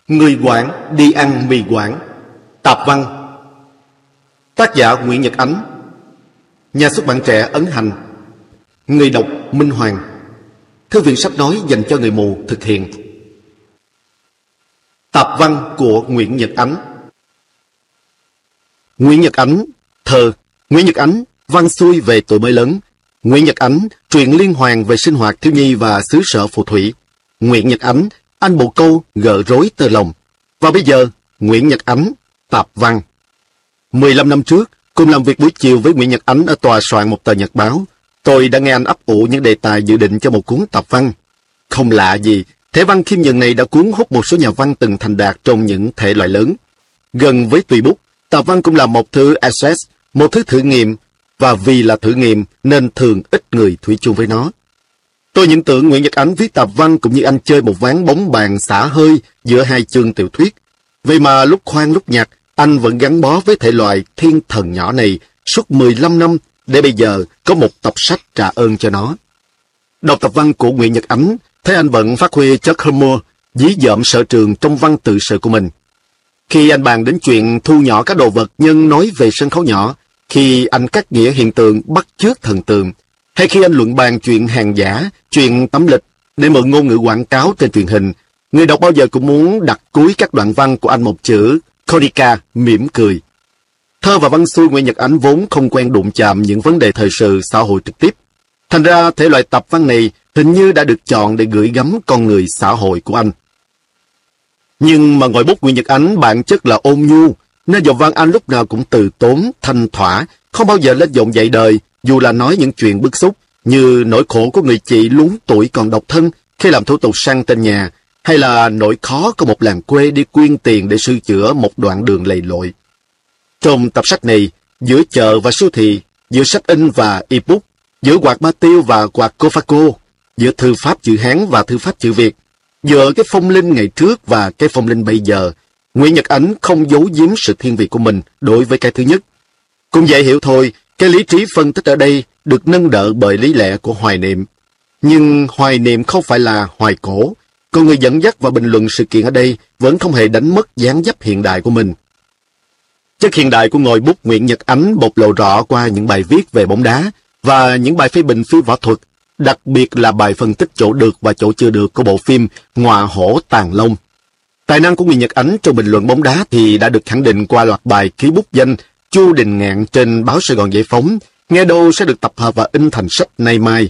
Người Quảng đi ăn mì Quảng. Tạp văn. Tác giả Nguyễn Nhật Ánh. Nhà xuất bản Trẻ Ấn Hành. Người đọc Minh Hoàng. Thư viện sách nói dành cho người mù thực hiện. Tạp văn của Nguyễn Nhật Ánh. Nguyễn Nhật Ánh. Thơ. Nguyễn Nhật Ánh. Văn xuôi về tuổi mới lớn. Nguyễn Nhật Ánh. Truyện liên hoàn về sinh hoạt thiếu nhi và xứ sở phù thủy. Nguyễn Nhật Ánh. Anh bồ câu gỡ rối tơ lòng. Và bây giờ, Nguyễn Nhật Ánh. Tạp văn. 15 năm trước, cùng làm việc buổi chiều với Nguyễn Nhật Ánh ở tòa soạn một tờ nhật báo, tôi đã nghe anh ấp ủ những đề tài dự định cho một cuốn tạp văn. Không lạ gì, thể văn khiêm nhường này đã cuốn hút một số nhà văn từng thành đạt trong những thể loại lớn. Gần với tùy bút, tạp văn cũng là một thứ assess, một thứ thử nghiệm, và vì là thử nghiệm nên thường ít người thủy chung với nó. Tôi nhận tưởng Nguyễn Nhật Ánh viết tạp văn cũng như anh chơi một ván bóng bàn xả hơi giữa hai chương tiểu thuyết. Vậy mà lúc khoan lúc nhặt, anh vẫn gắn bó với thể loại thiên thần nhỏ này suốt 15 năm để bây giờ có một tập sách trả ơn cho nó. Đọc tập văn của Nguyễn Nhật Ánh, thấy anh vẫn phát huy chất humor, dí dỏm sở trường trong văn tự sự của mình. Khi anh bàn đến chuyện thu nhỏ các đồ vật nhân nói về sân khấu nhỏ, khi anh cắt nghĩa hiện tượng bắt chước thần tượng, hay khi anh luận bàn chuyện hàng giả, chuyện tấm lịch để mượn ngôn ngữ quảng cáo trên truyền hình, người đọc bao giờ cũng muốn đặt cuối các đoạn văn của anh một chữ Konica mỉm cười. Thơ và văn xuôi Nguyễn Nhật Ánh vốn không quen đụng chạm những vấn đề thời sự xã hội trực tiếp. Thành ra thể loại tập văn này hình như đã được chọn để gửi gắm con người xã hội của anh. Nhưng mà ngòi bút Nguyễn Nhật Ánh bản chất là ôn nhu, nên giọng văn anh lúc nào cũng từ tốn, thanh thỏa, không bao giờ lên giọng dạy đời, dù là nói những chuyện bức xúc, như nỗi khổ của người chị luống tuổi còn độc thân khi làm thủ tục sang tên nhà, hay là nỗi khó của một làng quê đi quyên tiền để sửa chữa một đoạn đường lầy lội. Trong tập sách này, giữa chợ và siêu thị, giữa sách in và ebook, giữa quạt ba tiêu và quạt Cofaco, giữa thư pháp chữ Hán và thư pháp chữ Việt, giữa cái phong linh ngày trước và cái phong linh bây giờ, Nguyễn Nhật Ánh không giấu giếm sự thiên vị của mình đối với cái thứ nhất. Cũng dễ hiểu thôi, cái lý trí phân tích ở đây được nâng đỡ bởi lý lẽ của hoài niệm. Nhưng hoài niệm không phải là hoài cổ, còn người dẫn dắt và bình luận sự kiện ở đây vẫn không hề đánh mất dáng dấp hiện đại của mình. Chất hiện đại của ngòi bút Nguyễn Nhật Ánh bộc lộ rõ qua những bài viết về bóng đá và những bài phê bình phim võ thuật, đặc biệt là bài phân tích chỗ được và chỗ chưa được của bộ phim Ngọa hổ tàng long. Tài năng của Nguyễn Nhật Ánh trong bình luận bóng đá thì đã được khẳng định qua loạt bài ký bút danh Chu Đình Ngạn trên báo Sài Gòn Giải Phóng, nghe đâu sẽ được tập hợp và in thành sách nay mai.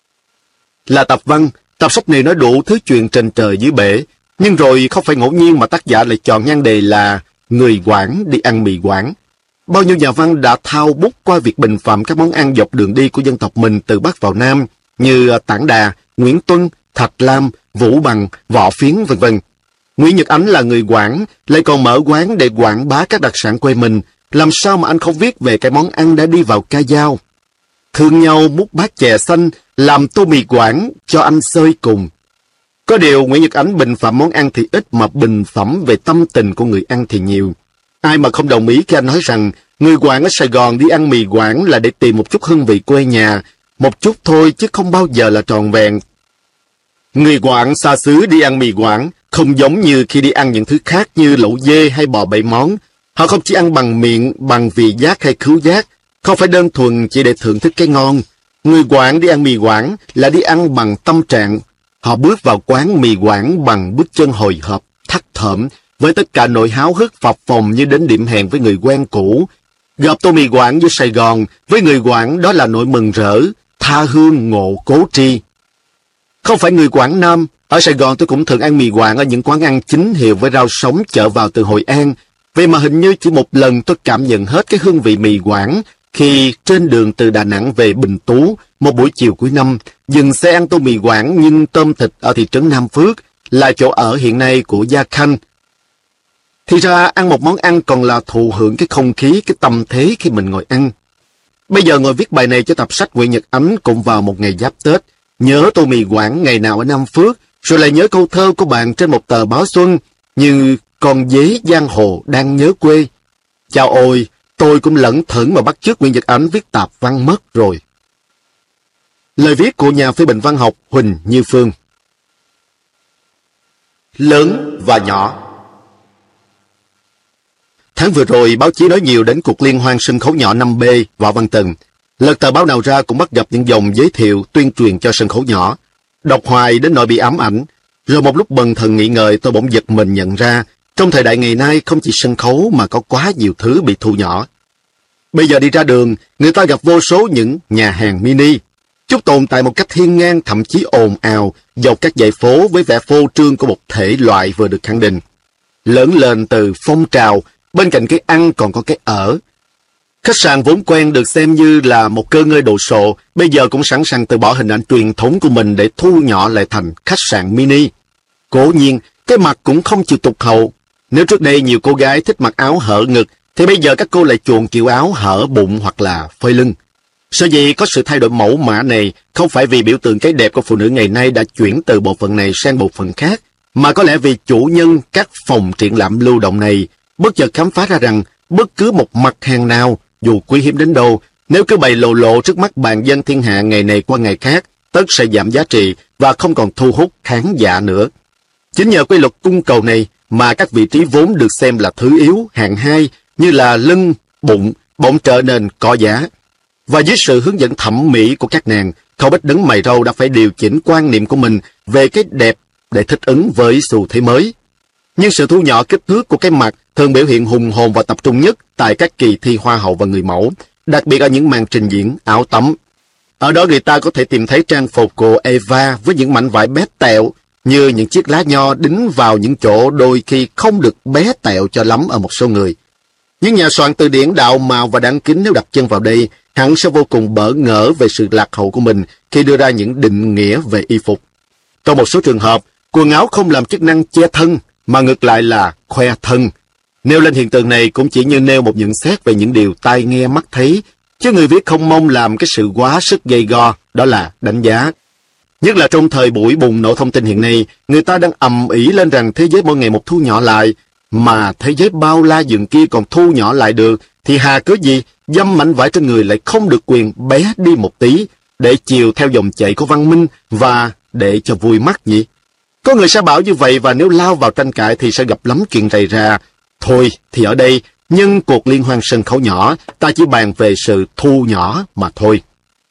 Là tập văn, tập sách này nói đủ thứ chuyện trên trời dưới bể, nhưng rồi không phải ngẫu nhiên mà tác giả lại chọn nhan đề là Người Quảng đi ăn mì Quảng. Bao nhiêu nhà văn đã thao bút qua việc bình phẩm các món ăn dọc đường đi của dân tộc mình từ Bắc vào Nam, như Tản Đà, Nguyễn Tuân, Thạch Lam, Vũ Bằng, Võ Phiến, v.v. Nguyễn Nhật Ánh là người Quảng, lại còn mở quán để quảng bá các đặc sản quê mình, làm sao mà anh không viết về cái món ăn đã đi vào ca dao. Thương nhau múc bát chè xanh, làm tô mì Quảng cho anh xơi cùng. Có điều Nguyễn Nhật Ánh bình phẩm món ăn thì ít mà bình phẩm về tâm tình của người ăn thì nhiều. Ai mà không đồng ý khi anh nói rằng người Quảng ở Sài Gòn đi ăn mì Quảng là để tìm một chút hương vị quê nhà, một chút thôi chứ không bao giờ là tròn vẹn. Người Quảng xa xứ đi ăn mì Quảng không giống như khi đi ăn những thứ khác như lẩu dê hay bò bảy món. Họ không chỉ ăn bằng miệng, bằng vị giác hay khứu giác, không phải đơn thuần chỉ để thưởng thức cái ngon. Người Quảng đi ăn mì Quảng là đi ăn bằng tâm trạng. Họ bước vào quán mì Quảng bằng bước chân hồi hộp, thắt thởm, với tất cả nỗi háo hức phập phồng như đến điểm hẹn với người quen cũ. Gặp tô mì Quảng như Sài Gòn, với người Quảng đó là nỗi mừng rỡ, tha hương ngộ cố tri. Không phải người Quảng Nam, ở Sài Gòn tôi cũng thường ăn mì Quảng ở những quán ăn chính hiệu với rau sống chợ vào từ Hội An. Vậy mà hình như chỉ một lần tôi cảm nhận hết cái hương vị mì Quảng khi trên đường từ Đà Nẵng về Bình Tú một buổi chiều cuối năm, dừng xe ăn tô mì Quảng nhưng tôm thịt ở thị trấn Nam Phước, là chỗ ở hiện nay của Gia Khanh. Thì ra ăn một món ăn còn là thụ hưởng cái không khí, cái tâm thế khi mình ngồi ăn. Bây giờ ngồi viết bài này cho tập sách Nguyễn Nhật Ánh cũng vào một ngày giáp Tết, nhớ tô mì Quảng ngày nào ở Nam Phước, rồi lại nhớ câu thơ của bạn trên một tờ báo xuân, như con dế giang hồ đang nhớ quê. Chao ôi, tôi cũng lẩn thẩn mà bắt chước Nguyễn Nhật Ánh viết tạp văn mất rồi. Lời viết của nhà phê bình văn học Huỳnh Như Phương. Lớn và nhỏ. Tháng vừa rồi, báo chí nói nhiều đến cuộc liên hoan sân khấu nhỏ 5B Võ Văn Tần. Lật tờ báo nào ra cũng bắt gặp những dòng giới thiệu, tuyên truyền cho sân khấu nhỏ. Đọc hoài đến nỗi bị ám ảnh. Rồi một lúc bần thần nghĩ ngợi, tôi bỗng giật mình nhận ra, trong thời đại ngày nay không chỉ sân khấu mà có quá nhiều thứ bị thu nhỏ. Bây giờ đi ra đường, người ta gặp vô số những nhà hàng mini. Chúng tồn tại một cách hiên ngang, thậm chí ồn ào, dọc các dãy phố với vẻ phô trương của một thể loại vừa được khẳng định. Lớn lên từ phong trào, bên cạnh cái ăn còn có cái ở. Khách sạn vốn quen được xem như là một cơ ngơi đồ sộ, bây giờ cũng sẵn sàng từ bỏ hình ảnh truyền thống của mình để thu nhỏ lại thành khách sạn mini. Cố nhiên, cái mặt cũng không chịu tụt hậu. Nếu trước đây nhiều cô gái thích mặc áo hở ngực, thì bây giờ các cô lại chuộng kiểu áo hở bụng hoặc là phơi lưng. Sở dĩ có sự thay đổi mẫu mã này không phải vì biểu tượng cái đẹp của phụ nữ ngày nay đã chuyển từ bộ phận này sang bộ phận khác, mà có lẽ vì chủ nhân các phòng triển lãm lưu động này bất chợt khám phá ra rằng bất cứ một mặt hàng nào, dù quý hiếm đến đâu, nếu cứ bày lộ lộ trước mắt bàn dân thiên hạ ngày này qua ngày khác, tất sẽ giảm giá trị và không còn thu hút khán giả nữa. Chính nhờ quy luật cung cầu này mà các vị trí vốn được xem là thứ yếu, hạng hai như là lưng, bụng, bỗng trở nên có giá. Và dưới sự hướng dẫn thẩm mỹ của các nàng, không ít đấng mày râu đã phải điều chỉnh quan niệm của mình về cái đẹp để thích ứng với xu thế mới. Nhưng sự thu nhỏ kích thước của cái mặt thường biểu hiện hùng hồn và tập trung nhất tại các kỳ thi hoa hậu và người mẫu, đặc biệt ở những màn trình diễn áo tắm. Ở đó người ta có thể tìm thấy trang phục của Eva với những mảnh vải bé tẹo, như những chiếc lá nho đính vào những chỗ đôi khi không được bé tẹo cho lắm ở một số người. Những nhà soạn từ điển đạo mạo và đáng kính nếu đặt chân vào đây, hẳn sẽ vô cùng bỡ ngỡ về sự lạc hậu của mình khi đưa ra những định nghĩa về y phục. Trong một số trường hợp, quần áo không làm chức năng che thân, mà ngược lại là khoe thân. Nêu lên hiện tượng này cũng chỉ như nêu một nhận xét về những điều tai nghe mắt thấy, chứ người viết không mong làm cái sự quá sức gay go, đó là đánh giá. Nhất là trong thời buổi bùng nổ thông tin hiện nay, người ta đang ầm ĩ lên rằng thế giới mỗi ngày một thu nhỏ lại, mà thế giới bao la dường kia còn thu nhỏ lại được, thì hà cớ gì dăm mảnh vải trên người lại không được quyền bé đi một tí, để chiều theo dòng chảy của văn minh và để cho vui mắt nhỉ? Có người sẽ bảo như vậy, và nếu lao vào tranh cãi thì sẽ gặp lắm chuyện rầy ra. Thôi thì ở đây, nhân cuộc liên hoan sân khấu nhỏ, ta chỉ bàn về sự thu nhỏ mà thôi.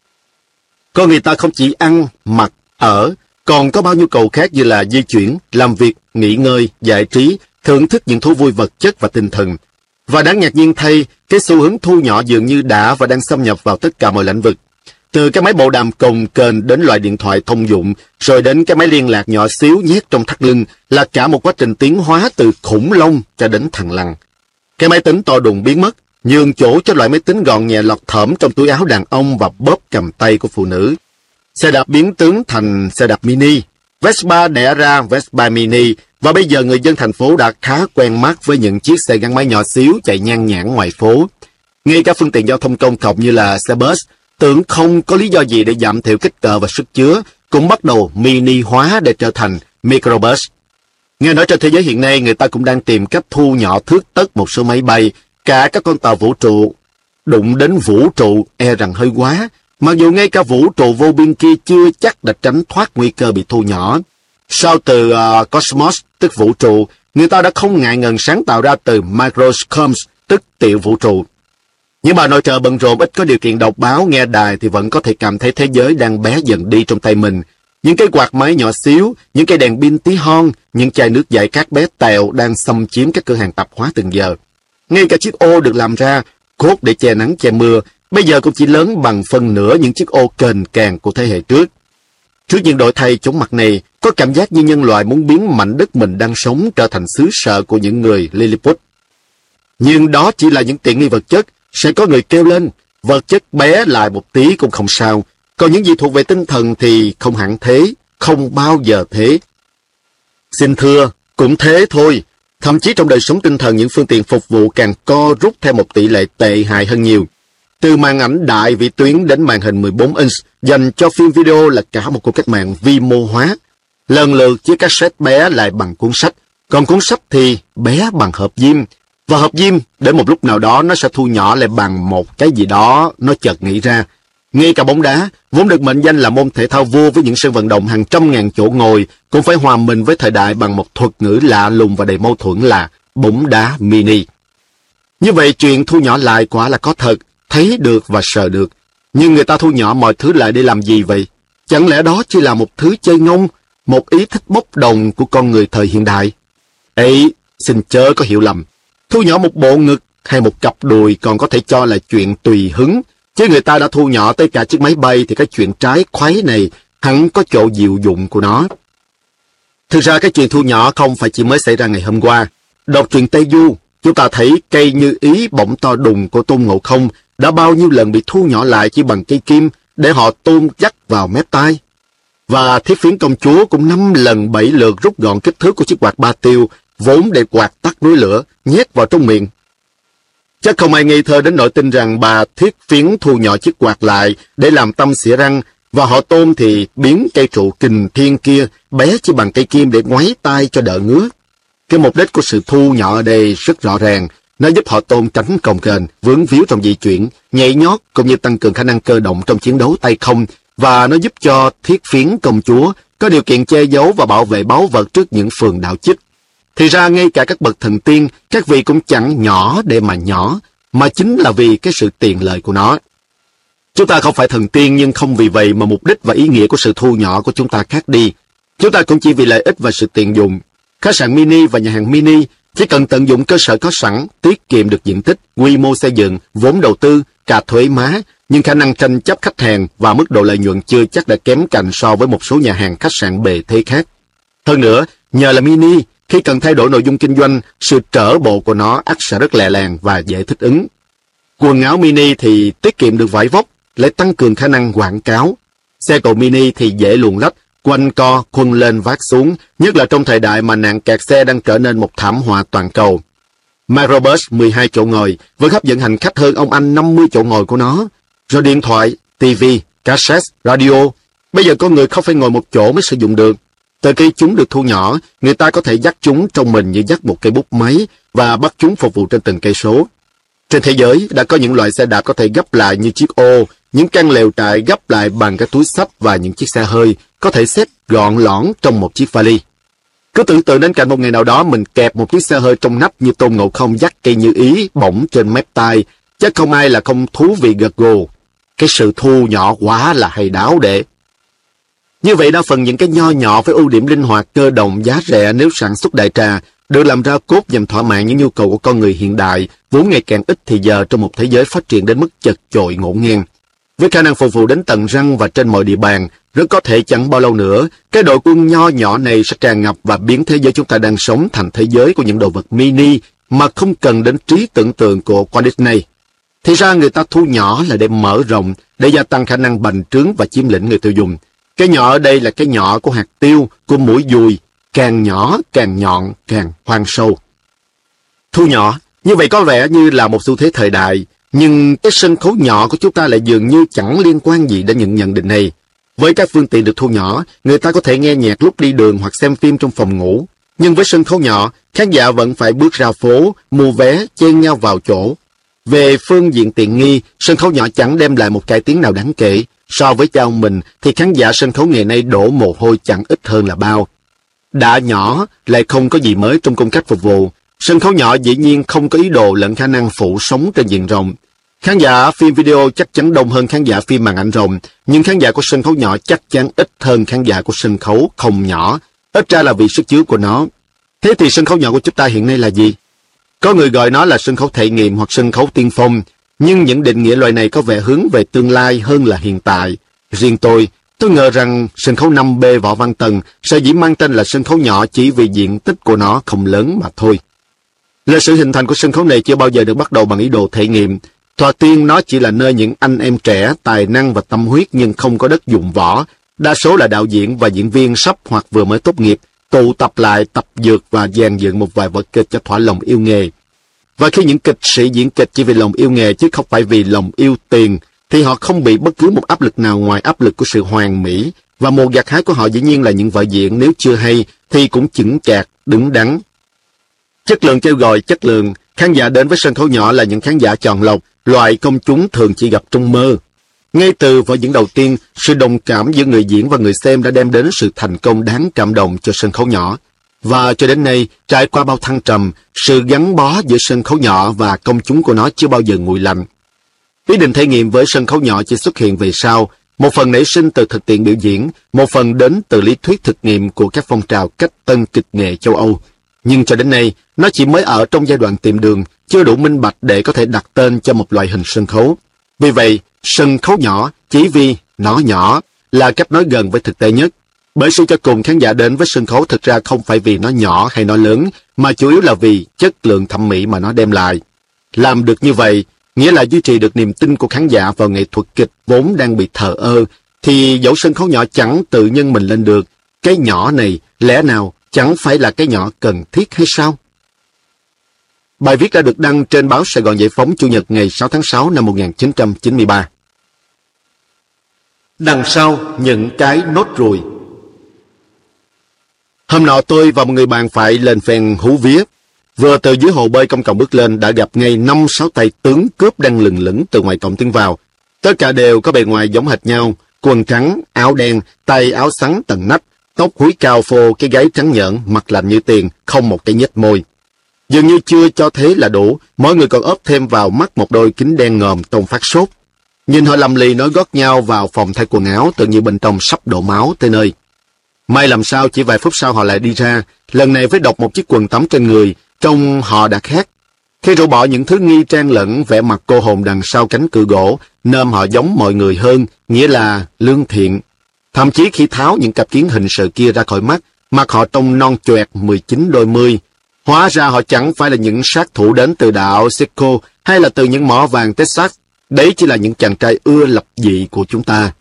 Con người ta không chỉ ăn, mặc, ở, còn có bao nhu cầu khác như là di chuyển, làm việc, nghỉ ngơi, giải trí, thưởng thức những thú vui vật chất và tinh thần. Và đáng ngạc nhiên thay, cái xu hướng thu nhỏ dường như đã và đang xâm nhập vào tất cả mọi lĩnh vực. Từ cái máy bộ đàm cồng kềnh đến loại điện thoại thông dụng, rồi đến cái máy liên lạc nhỏ xíu nhét trong thắt lưng, là cả một quá trình tiến hóa từ khủng long cho đến thằn lằn. Cái máy tính to đùng biến mất, nhường chỗ cho loại máy tính gọn nhẹ lọt thởm trong túi áo đàn ông và bóp cầm tay của phụ nữ. Xe đạp biến tướng thành xe đạp mini, Vespa đẻ ra Vespa mini, và bây giờ người dân thành phố đã khá quen mắt với những chiếc xe gắn máy nhỏ xíu chạy nhan nhản ngoài phố. Ngay cả phương tiện giao thông công cộng như là xe bus, tưởng không có lý do gì để giảm thiểu kích cỡ và sức chứa, cũng bắt đầu mini hóa để trở thành microbus. Nghe nói trên thế giới hiện nay người ta cũng đang tìm cách thu nhỏ thước tất một số máy bay, cả các con tàu vũ trụ. Đụng đến vũ trụ e rằng hơi quá, mặc dù ngay cả vũ trụ vô biên kia chưa chắc đã tránh thoát nguy cơ bị thu nhỏ. Sau từ cosmos, tức vũ trụ, người ta đã không ngại ngần sáng tạo ra từ microcosmos, tức tiểu vũ trụ. Những bà nội trợ bận rộn ít có điều kiện đọc báo, nghe đài thì vẫn có thể cảm thấy thế giới đang bé dần đi trong tay mình. Những cái quạt máy nhỏ xíu, những cây đèn pin tí hon, những chai nước giải khát bé tẹo đang xâm chiếm các cửa hàng tạp hóa từng giờ. Ngay cả chiếc ô được làm ra, cốt để che nắng che mưa, bây giờ cũng chỉ lớn bằng phân nửa những chiếc ô kềnh càng của thế hệ trước. Trước những đổi thay chóng mặt này, có cảm giác như nhân loại muốn biến mảnh đất mình đang sống trở thành xứ sở của những người Lilliput. Nhưng đó chỉ là những tiện nghi vật chất. Sẽ có người kêu lên, vật chất bé lại một tí cũng không sao, còn những gì thuộc về tinh thần thì không hẳn thế, không bao giờ thế. Xin thưa, cũng thế thôi, thậm chí trong đời sống tinh thần những phương tiện phục vụ càng co rút theo một tỷ lệ tệ hại hơn nhiều. Từ màn ảnh đại vĩ tuyến đến màn hình 14 inch dành cho phim video là cả một cuộc cách mạng vi mô hóa. Lần lượt chiếc cassette bé lại bằng cuốn sách, còn cuốn sách thì bé bằng hộp diêm. Và hộp diêm, đến một lúc nào đó nó sẽ thu nhỏ lại bằng một cái gì đó nó chợt nghĩ ra. Ngay cả bóng đá, vốn được mệnh danh là môn thể thao vua với những sân vận động hàng trăm ngàn chỗ ngồi, cũng phải hòa mình với thời đại bằng một thuật ngữ lạ lùng và đầy mâu thuẫn là bóng đá mini. Như vậy chuyện thu nhỏ lại quả là có thật, thấy được và sờ được. Nhưng người ta thu nhỏ mọi thứ lại để làm gì vậy? Chẳng lẽ đó chỉ là một thứ chơi ngông, một ý thích bốc đồng của con người thời hiện đại? Ấy, xin chớ có hiểu lầm. Thu nhỏ một bộ ngực hay một cặp đùi còn có thể cho là chuyện tùy hứng, chứ người ta đã thu nhỏ tới cả chiếc máy bay thì cái chuyện trái khuấy này hẳn có chỗ diệu dụng của nó. Thực ra cái chuyện thu nhỏ không phải chỉ mới xảy ra ngày hôm qua. Đọc truyện Tây Du, chúng ta thấy cây như ý bỗng to đùng của Tôn Ngộ Không đã bao nhiêu lần bị thu nhỏ lại chỉ bằng cây kim để họ tôn dắt vào mép tai. Và Thiết Phiến công chúa cũng 5 lần 7 lượt rút gọn kích thước của chiếc quạt ba tiêu vốn để quạt tắt núi lửa, nhét vào trong miệng. Chắc không ai nghi thơ đến nỗi tin rằng bà Thiết Phiến thu nhỏ chiếc quạt lại để làm tâm xỉa răng, và họ Tôn thì biến cây trụ kình thiên kia bé chỉ bằng cây kim để ngoáy tai cho đỡ ngứa. Cái mục đích của sự thu nhỏ ở đây rất rõ ràng. Nó giúp họ Tôn tránh cồng kềnh, vướng víu trong di chuyển, nhảy nhót cũng như tăng cường khả năng cơ động trong chiến đấu tay không, và nó giúp cho Thiết Phiến công chúa có điều kiện che giấu và bảo vệ báu vật trước những phường đạo chích. Thì ra ngay cả các bậc thần tiên, các vị cũng chẳng nhỏ để mà nhỏ, mà chính là vì cái sự tiện lợi của nó. Chúng ta không phải thần tiên, nhưng không vì vậy mà mục đích và ý nghĩa của sự thu nhỏ của chúng ta khác đi. Chúng ta cũng chỉ vì lợi ích và sự tiện dụng. Khách sạn mini và nhà hàng mini chỉ cần tận dụng cơ sở có sẵn, tiết kiệm được diện tích, quy mô xây dựng, vốn đầu tư, cả thuế má, nhưng khả năng tranh chấp khách hàng và mức độ lợi nhuận chưa chắc đã kém cạnh so với một số nhà hàng khách sạn bề thế khác. Hơn nữa, nhờ là mini, khi cần thay đổi nội dung kinh doanh, sự trở bộ của nó ắt sẽ rất lẹ làng và dễ thích ứng. Quần áo mini thì tiết kiệm được vải vóc, lại tăng cường khả năng quảng cáo. Xe cộ mini thì dễ luồn lách, quanh co, khuân lên vác xuống, nhất là trong thời đại mà nạn kẹt xe đang trở nên một thảm họa toàn cầu. Microbus 12 chỗ ngồi vẫn hấp dẫn hành khách hơn ông anh 50 chỗ ngồi của nó. Rồi điện thoại, TV, cassette, radio, bây giờ con người không phải ngồi một chỗ mới sử dụng được. Từ khi chúng được thu nhỏ, người ta có thể dắt chúng trong mình như dắt một cây bút máy và bắt chúng phục vụ trên từng cây số. Trên thế giới đã có những loại xe đạp có thể gấp lại như chiếc ô, những căn lều trại gấp lại bằng các túi xách và những chiếc xe hơi có thể xếp gọn lõn trong một chiếc vali. Cứ tưởng tượng đến cảnh một ngày nào đó mình kẹp một chiếc xe hơi trong nắp như Tôn Ngộ Không dắt cây như ý bỗng trên mép tai, chắc không ai là không thú vị gật gù. Cái sự thu nhỏ quá là hay đáo đệ. Như vậy đa phần những cái nho nhỏ với ưu điểm linh hoạt, cơ động, giá rẻ nếu sản xuất đại trà được làm ra cốt nhằm thỏa mãn những nhu cầu của con người hiện đại, vốn ngày càng ít thì giờ trong một thế giới phát triển đến mức chật chội ngổn ngang. Với khả năng phục vụ đến tận răng và trên mọi địa bàn, rất có thể chẳng bao lâu nữa, cái đội quân nho nhỏ này sẽ tràn ngập và biến thế giới chúng ta đang sống thành thế giới của những đồ vật mini mà không cần đến trí tưởng tượng của Walt Disney. Thì ra người ta thu nhỏ là để mở rộng, để gia tăng khả năng bành trướng và chiếm lĩnh người tiêu dùng. Cái nhỏ ở đây là cái nhỏ của hạt tiêu, của mũi dùi, càng nhỏ, càng nhọn, càng hoang sâu. Thu nhỏ, như vậy có vẻ như là một xu thế thời đại, nhưng cái sân khấu nhỏ của chúng ta lại dường như chẳng liên quan gì đến những nhận định này. Với các phương tiện được thu nhỏ, người ta có thể nghe nhạc lúc đi đường hoặc xem phim trong phòng ngủ. Nhưng với sân khấu nhỏ, khán giả vẫn phải bước ra phố, mua vé, chen nhau vào chỗ. Về phương diện tiện nghi, sân khấu nhỏ chẳng đem lại một cải tiến nào đáng kể. So với cha ông mình, thì khán giả sân khấu ngày nay đổ mồ hôi chẳng ít hơn là bao. Đã nhỏ, lại không có gì mới trong cung cách phục vụ. Sân khấu nhỏ dĩ nhiên không có ý đồ lẫn khả năng phủ sóng trên diện rộng. Khán giả phim video chắc chắn đông hơn khán giả phim màn ảnh rộng, nhưng khán giả của sân khấu nhỏ chắc chắn ít hơn khán giả của sân khấu không nhỏ, ít ra là vì sức chứa của nó. Thế thì sân khấu nhỏ của chúng ta hiện nay là gì? Có người gọi nó là sân khấu thể nghiệm hoặc sân khấu tiên phong, nhưng những định nghĩa loại này có vẻ hướng về tương lai hơn là hiện tại. Riêng tôi ngờ rằng sân khấu 5B Võ Văn Tần sẽ dĩ mang tên là sân khấu nhỏ chỉ vì diện tích của nó không lớn mà thôi. Lịch sử hình thành của sân khấu này chưa bao giờ được bắt đầu bằng ý đồ thể nghiệm. Thoạt tiên nó chỉ là nơi những anh em trẻ, tài năng và tâm huyết nhưng không có đất dụng võ, đa số là đạo diễn và diễn viên sắp hoặc vừa mới tốt nghiệp, tụ tập lại tập dượt và dàn dựng một vài vở kịch cho thỏa lòng yêu nghề. Và khi những kịch sĩ diễn kịch chỉ vì lòng yêu nghề chứ không phải vì lòng yêu tiền, thì họ không bị bất cứ một áp lực nào ngoài áp lực của sự hoàn mỹ, và mồ gặt hái của họ dĩ nhiên là những vở diễn nếu chưa hay thì cũng chững chạc, đứng đắn. Chất lượng kêu gọi chất lượng, khán giả đến với sân khấu nhỏ là những khán giả chọn lọc, loại công chúng thường chỉ gặp trong mơ. Ngay từ vở diễn đầu tiên, sự đồng cảm giữa người diễn và người xem đã đem đến sự thành công đáng cảm động cho sân khấu nhỏ. Và cho đến nay, trải qua bao thăng trầm, sự gắn bó giữa sân khấu nhỏ và công chúng của nó chưa bao giờ nguội lạnh. Ý định thể nghiệm với sân khấu nhỏ chỉ xuất hiện về sau, một phần nảy sinh từ thực tiễn biểu diễn, một phần đến từ lý thuyết thực nghiệm của các phong trào cách tân kịch nghệ châu Âu. Nhưng cho đến nay, nó chỉ mới ở trong giai đoạn tìm đường, chưa đủ minh bạch để có thể đặt tên cho một loại hình sân khấu. Vì vậy, sân khấu nhỏ chỉ vì nó nhỏ là cách nói gần với thực tế nhất. Bởi suy cho cùng, khán giả đến với sân khấu thực ra không phải vì nó nhỏ hay nó lớn, mà chủ yếu là vì chất lượng thẩm mỹ mà nó đem lại. Làm được như vậy, nghĩa là duy trì được niềm tin của khán giả vào nghệ thuật kịch vốn đang bị thờ ơ, thì dẫu sân khấu nhỏ chẳng tự nhân mình lên được, cái nhỏ này lẽ nào chẳng phải là cái nhỏ cần thiết hay sao? Bài viết đã được đăng trên báo Sài Gòn Giải Phóng Chủ nhật ngày 6 tháng 6 năm 1993. Đằng sau những cái nốt ruồi. Hôm nọ tôi và một người bạn phải lên phèn Hú Vía. Vừa từ dưới hồ bơi công cộng bước lên đã gặp ngay 5-6 tay tướng cướp đang lừng lững từ ngoài cổng tiến vào. Tất cả đều có bề ngoài giống hệt nhau, quần trắng, áo đen, tay áo xắn tận nách, tóc húi cao phô, cái gáy trắng nhợn, mặt lạnh như tiền, không một cái nhếch môi. Dường như chưa cho thế là đủ, mỗi người còn ốp thêm vào mắt một đôi kính đen ngòm tông phát sốt. Nhìn họ lầm lì nối gót nhau vào phòng thay quần áo, tự như bên trong sắp đổ máu tới nơi. May làm sao chỉ vài phút sau họ lại đi ra, lần này với độc một chiếc quần tắm trên người, trông họ đã khác. Khi rũ bỏ những thứ nghi trang lẫn vẻ mặt cô hồn đằng sau cánh cửa gỗ, nôm họ giống mọi người hơn, nghĩa là lương thiện. Thậm chí khi tháo những cặp kiến hình sự kia ra khỏi mắt, mặt họ trông non choẹt 19 đôi mươi. Hóa ra họ chẳng phải là những sát thủ đến từ đảo Seco hay là từ những mỏ vàng Texas. Đấy chỉ là những chàng trai ưa lập dị của chúng ta.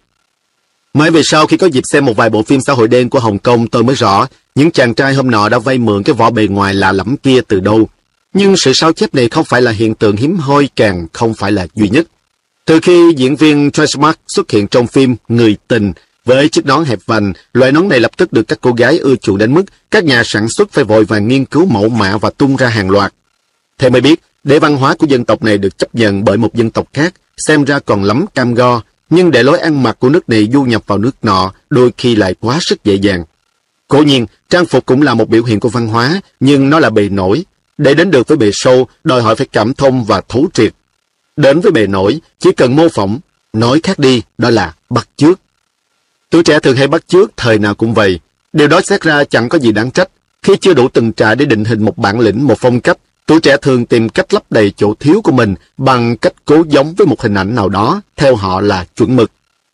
Mãi về sau khi có dịp xem một vài bộ phim xã hội đen của Hồng Kông, tôi mới rõ những chàng trai hôm nọ đã vay mượn cái vỏ bề ngoài lạ lẫm kia từ đâu. Nhưng sự sao chép này không phải là hiện tượng hiếm hoi, càng không phải là duy nhất. Từ khi diễn viên Tracy Mark xuất hiện trong phim Người Tình với chiếc nón hẹp vành, loại nón này lập tức được các cô gái ưa chuộng đến mức các nhà sản xuất phải vội vàng nghiên cứu mẫu mã và tung ra hàng loạt. Thế mới biết, để văn hóa của dân tộc này được chấp nhận bởi một dân tộc khác, xem ra còn lắm cam go, nhưng để lối ăn mặc của nước này du nhập vào nước nọ, đôi khi lại quá sức dễ dàng. Cố nhiên, trang phục cũng là một biểu hiện của văn hóa, nhưng nó là bề nổi. Để đến được với bề sâu, đòi hỏi phải cảm thông và thấu triệt. Đến với bề nổi, chỉ cần mô phỏng, nói khác đi, đó là bắt chước. Tuổi trẻ thường hay bắt chước, thời nào cũng vậy. Điều đó xét ra chẳng có gì đáng trách. Khi chưa đủ từng trải để định hình một bản lĩnh, một phong cách, tuổi trẻ thường tìm cách lấp đầy chỗ thiếu của mình bằng cách cố giống với một hình ảnh nào đó, theo họ là chuẩn mực.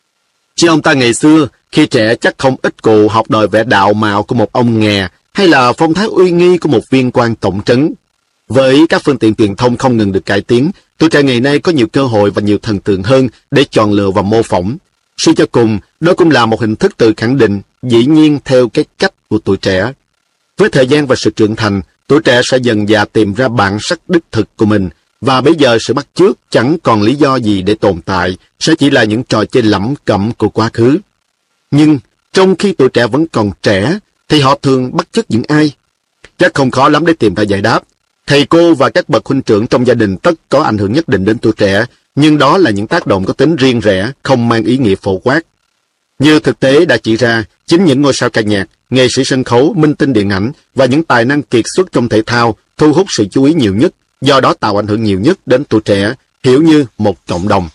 Chứ ông ta ngày xưa, khi trẻ chắc không ít cụ học đòi vẻ đạo mạo của một ông nghè, hay là phong thái uy nghi của một viên quan tổng trấn. Với các phương tiện truyền thông không ngừng được cải tiến, tuổi trẻ ngày nay có nhiều cơ hội và nhiều thần tượng hơn để chọn lựa và mô phỏng. Suy cho cùng, đó cũng là một hình thức tự khẳng định, dĩ nhiên theo cái cách của tuổi trẻ. Với thời gian và sự trưởng thành, tuổi trẻ sẽ dần dà tìm ra bản sắc đích thực của mình, và bây giờ sự bắt chước chẳng còn lý do gì để tồn tại, sẽ chỉ là những trò chơi lẩm cẩm của quá khứ. Nhưng, trong khi tuổi trẻ vẫn còn trẻ, thì họ thường bắt chước những ai? Chắc không khó lắm để tìm ra giải đáp. Thầy cô và các bậc huynh trưởng trong gia đình tất có ảnh hưởng nhất định đến tuổi trẻ, nhưng đó là những tác động có tính riêng rẽ, không mang ý nghĩa phổ quát. Như thực tế đã chỉ ra, chính những ngôi sao ca nhạc, nghệ sĩ sân khấu, minh tinh điện ảnh và những tài năng kiệt xuất trong thể thao thu hút sự chú ý nhiều nhất, do đó tạo ảnh hưởng nhiều nhất đến tuổi trẻ, hiểu như một cộng đồng.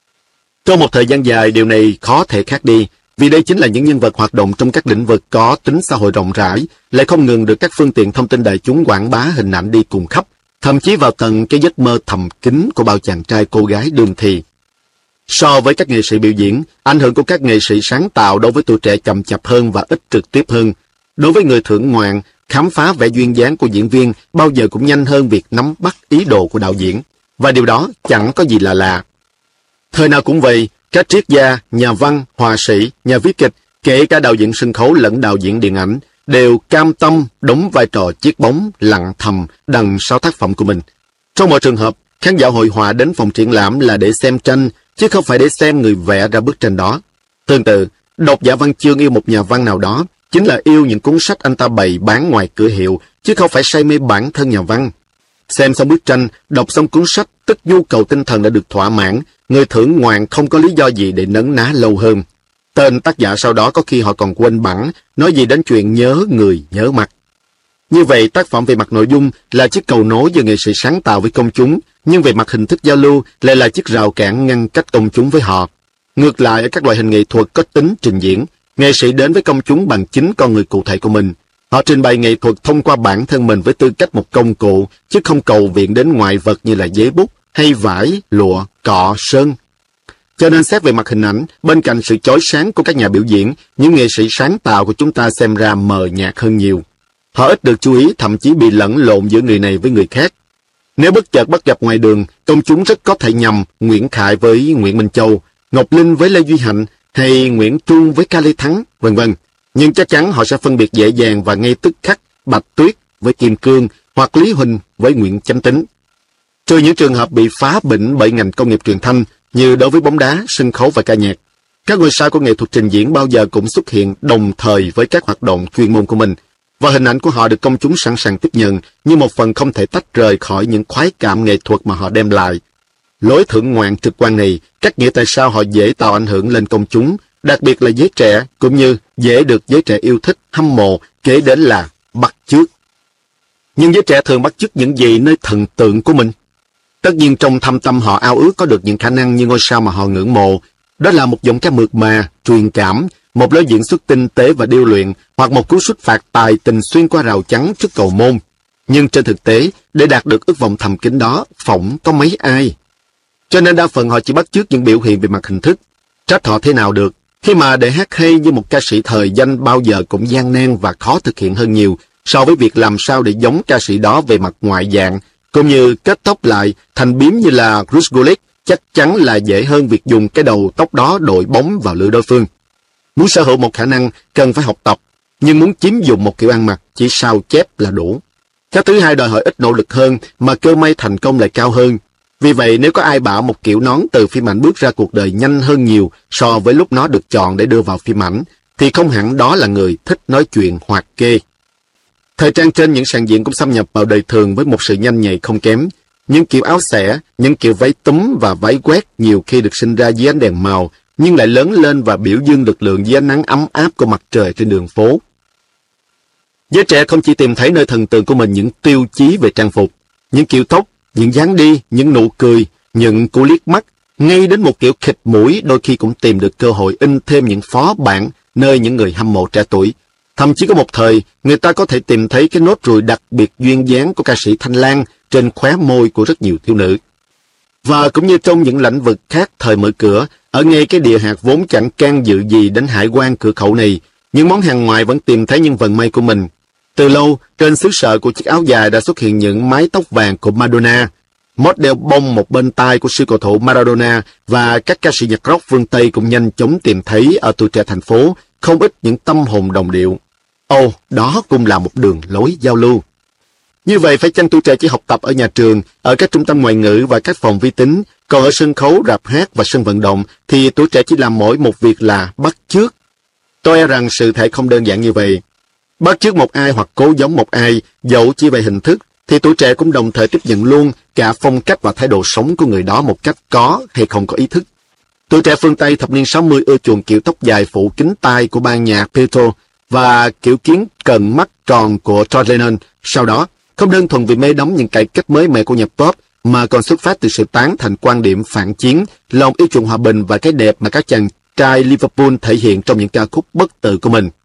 Trong một thời gian dài, điều này khó thể khác đi, vì đây chính là những nhân vật hoạt động trong các lĩnh vực có tính xã hội rộng rãi, lại không ngừng được các phương tiện thông tin đại chúng quảng bá hình ảnh đi cùng khắp, thậm chí vào tận cái giấc mơ thầm kín của bao chàng trai cô gái đương thì. So với các nghệ sĩ biểu diễn, ảnh hưởng của các nghệ sĩ sáng tạo đối với tuổi trẻ chậm chạp hơn và ít trực tiếp hơn. Đối với người thưởng ngoạn, khám phá vẻ duyên dáng của diễn viên bao giờ cũng nhanh hơn việc nắm bắt ý đồ của đạo diễn. Và điều đó chẳng có gì là lạ. Thời nào cũng vậy, các triết gia, nhà văn, họa sĩ, nhà viết kịch, kể cả đạo diễn sân khấu lẫn đạo diễn điện ảnh, đều cam tâm đóng vai trò chiếc bóng lặng thầm đằng sau tác phẩm của mình. Trong mọi trường hợp, khán giả hội họa đến phòng triển lãm là để xem tranh, chứ không phải để xem người vẽ ra bức tranh đó. Tương tự, độc giả văn chương yêu một nhà văn nào đó, chính là yêu những cuốn sách anh ta bày bán ngoài cửa hiệu, chứ không phải say mê bản thân nhà văn. Xem xong bức tranh, đọc xong cuốn sách, tức nhu cầu tinh thần đã được thỏa mãn, người thưởng ngoạn không có lý do gì để nấn ná lâu hơn. Tên tác giả sau đó có khi họ còn quên bẵng, nói gì đến chuyện nhớ người nhớ mặt. Như vậy, tác phẩm về mặt nội dung là chiếc cầu nối giữa nghệ sĩ sáng tạo với công chúng, nhưng về mặt hình thức giao lưu lại là chiếc rào cản ngăn cách công chúng với họ. Ngược lại, ở các loại hình nghệ thuật có tính trình diễn, nghệ sĩ đến với công chúng bằng chính con người cụ thể của mình. Họ trình bày nghệ thuật thông qua bản thân mình với tư cách một công cụ, chứ không cầu viện đến ngoại vật như là giấy bút, hay vải, lụa, cọ, sơn. Cho nên xét về mặt hình ảnh, bên cạnh sự chói sáng của các nhà biểu diễn, những nghệ sĩ sáng tạo của chúng ta xem ra mờ nhạt hơn nhiều. Họ ít được chú ý, thậm chí bị lẫn lộn giữa người này với người khác. Nếu bất chợt bắt gặp ngoài đường, công chúng rất có thể nhầm Nguyễn Khải với Nguyễn Minh Châu, Ngọc Linh với Lê Duy Hạnh, hay Nguyễn Trung với Ca Lê Thắng, vân vân. Nhưng chắc chắn họ sẽ phân biệt dễ dàng và ngay tức khắc Bạch Tuyết với Kim Cương hoặc Lý Huỳnh với Nguyễn Chánh Tín. Trừ những trường hợp bị phá bỉnh bởi ngành công nghiệp truyền thanh như đối với bóng đá, sân khấu và ca nhạc, các ngôi sao của nghệ thuật trình diễn bao giờ cũng xuất hiện đồng thời với các hoạt động chuyên môn của mình, và hình ảnh của họ được công chúng sẵn sàng tiếp nhận như một phần không thể tách rời khỏi những khoái cảm nghệ thuật mà họ đem lại. Lối thưởng ngoạn trực quan này cách nghĩa tại sao họ dễ tạo ảnh hưởng lên công chúng, đặc biệt là giới trẻ, cũng như dễ được giới trẻ yêu thích, hâm mộ, kế đến là bắt chước. Nhưng giới trẻ thường bắt chước những gì nơi thần tượng của mình? Tất nhiên trong thâm tâm họ ao ước có được những khả năng như ngôi sao mà họ ngưỡng mộ. Đó là một giọng ca mượt mà, truyền cảm, một lối diễn xuất tinh tế và điêu luyện, hoặc một cú sút phạt tài tình xuyên qua rào chắn trước cầu môn. Nhưng trên thực tế, để đạt được ước vọng thầm kín đó, phỏng có mấy ai. Cho nên đa phần họ chỉ bắt chước những biểu hiện về mặt hình thức. Trách họ thế nào được, khi mà để hát hay như một ca sĩ thời danh bao giờ cũng gian nan và khó thực hiện hơn nhiều so với việc làm sao để giống ca sĩ đó về mặt ngoại dạng, cũng như kết tóc lại thành biếm như là Bruce Kulick, chắc chắn là dễ hơn việc dùng cái đầu tóc đó đội bóng vào lưỡi đối phương. Muốn sở hữu một khả năng cần phải học tập, nhưng muốn chiếm dụng một kiểu ăn mặc chỉ sao chép là đủ. Cái thứ hai đòi hỏi ít nỗ lực hơn mà cơ may thành công lại cao hơn. Vì vậy nếu có ai bảo một kiểu nón từ phim ảnh bước ra cuộc đời nhanh hơn nhiều so với lúc nó được chọn để đưa vào phim ảnh, thì không hẳn đó là người thích nói chuyện hoạt kê. Thời trang trên những sàn diễn cũng xâm nhập vào đời thường với một sự nhanh nhạy không kém. Những kiểu áo xẻ, những kiểu váy túm và váy quét nhiều khi được sinh ra dưới ánh đèn màu, nhưng lại lớn lên và biểu dương lực lượng dưới ánh nắng ấm áp của mặt trời trên đường phố. Giới trẻ không chỉ tìm thấy nơi thần tượng của mình những tiêu chí về trang phục, những kiểu tóc, những dáng đi, những nụ cười, những cú liếc mắt, ngay đến một kiểu khịt mũi đôi khi cũng tìm được cơ hội in thêm những phó bản nơi những người hâm mộ trẻ tuổi. Thậm chí có một thời, người ta có thể tìm thấy cái nốt ruồi đặc biệt duyên dáng của ca sĩ Thanh Lan trên khóe môi của rất nhiều thiếu nữ. Và cũng như trong những lĩnh vực khác thời mở cửa, ở ngay cái địa hạt vốn chẳng can dự gì đến hải quan cửa khẩu này, những món hàng ngoại vẫn tìm thấy những vận may của mình. Từ lâu, trên xứ sở của chiếc áo dài đã xuất hiện những mái tóc vàng của Madonna, mót đeo bông một bên tai của siêu cầu thủ Maradona, và các ca sĩ nhạc rock phương Tây cũng nhanh chóng tìm thấy ở tuổi trẻ thành phố không ít những tâm hồn đồng điệu. Ồ, đó cũng là một đường lối giao lưu. Như vậy phải chăng tuổi trẻ chỉ học tập ở nhà trường, ở các trung tâm ngoại ngữ và các phòng vi tính, còn ở sân khấu, rạp hát và sân vận động thì tuổi trẻ chỉ làm mỗi một việc là bắt chước? Tôi e rằng sự thể không đơn giản như vậy. Bắt chước một ai hoặc cố giống một ai, dẫu chỉ về hình thức, thì tuổi trẻ cũng đồng thời tiếp nhận luôn cả phong cách và thái độ sống của người đó một cách có hay không có ý thức. Tuổi trẻ phương Tây thập niên 60 ưa chuộng kiểu tóc dài phủ kín tai của ban nhạc Beatles và kiểu kiến cần mắt tròn của John Lennon. Sau đó, không đơn thuần vì mê đắm những cải cách mới mẻ của nhạc pop, mà còn xuất phát từ sự tán thành quan điểm phản chiến, lòng yêu chuộng hòa bình và cái đẹp mà các chàng trai Liverpool thể hiện trong những ca khúc bất tử của mình.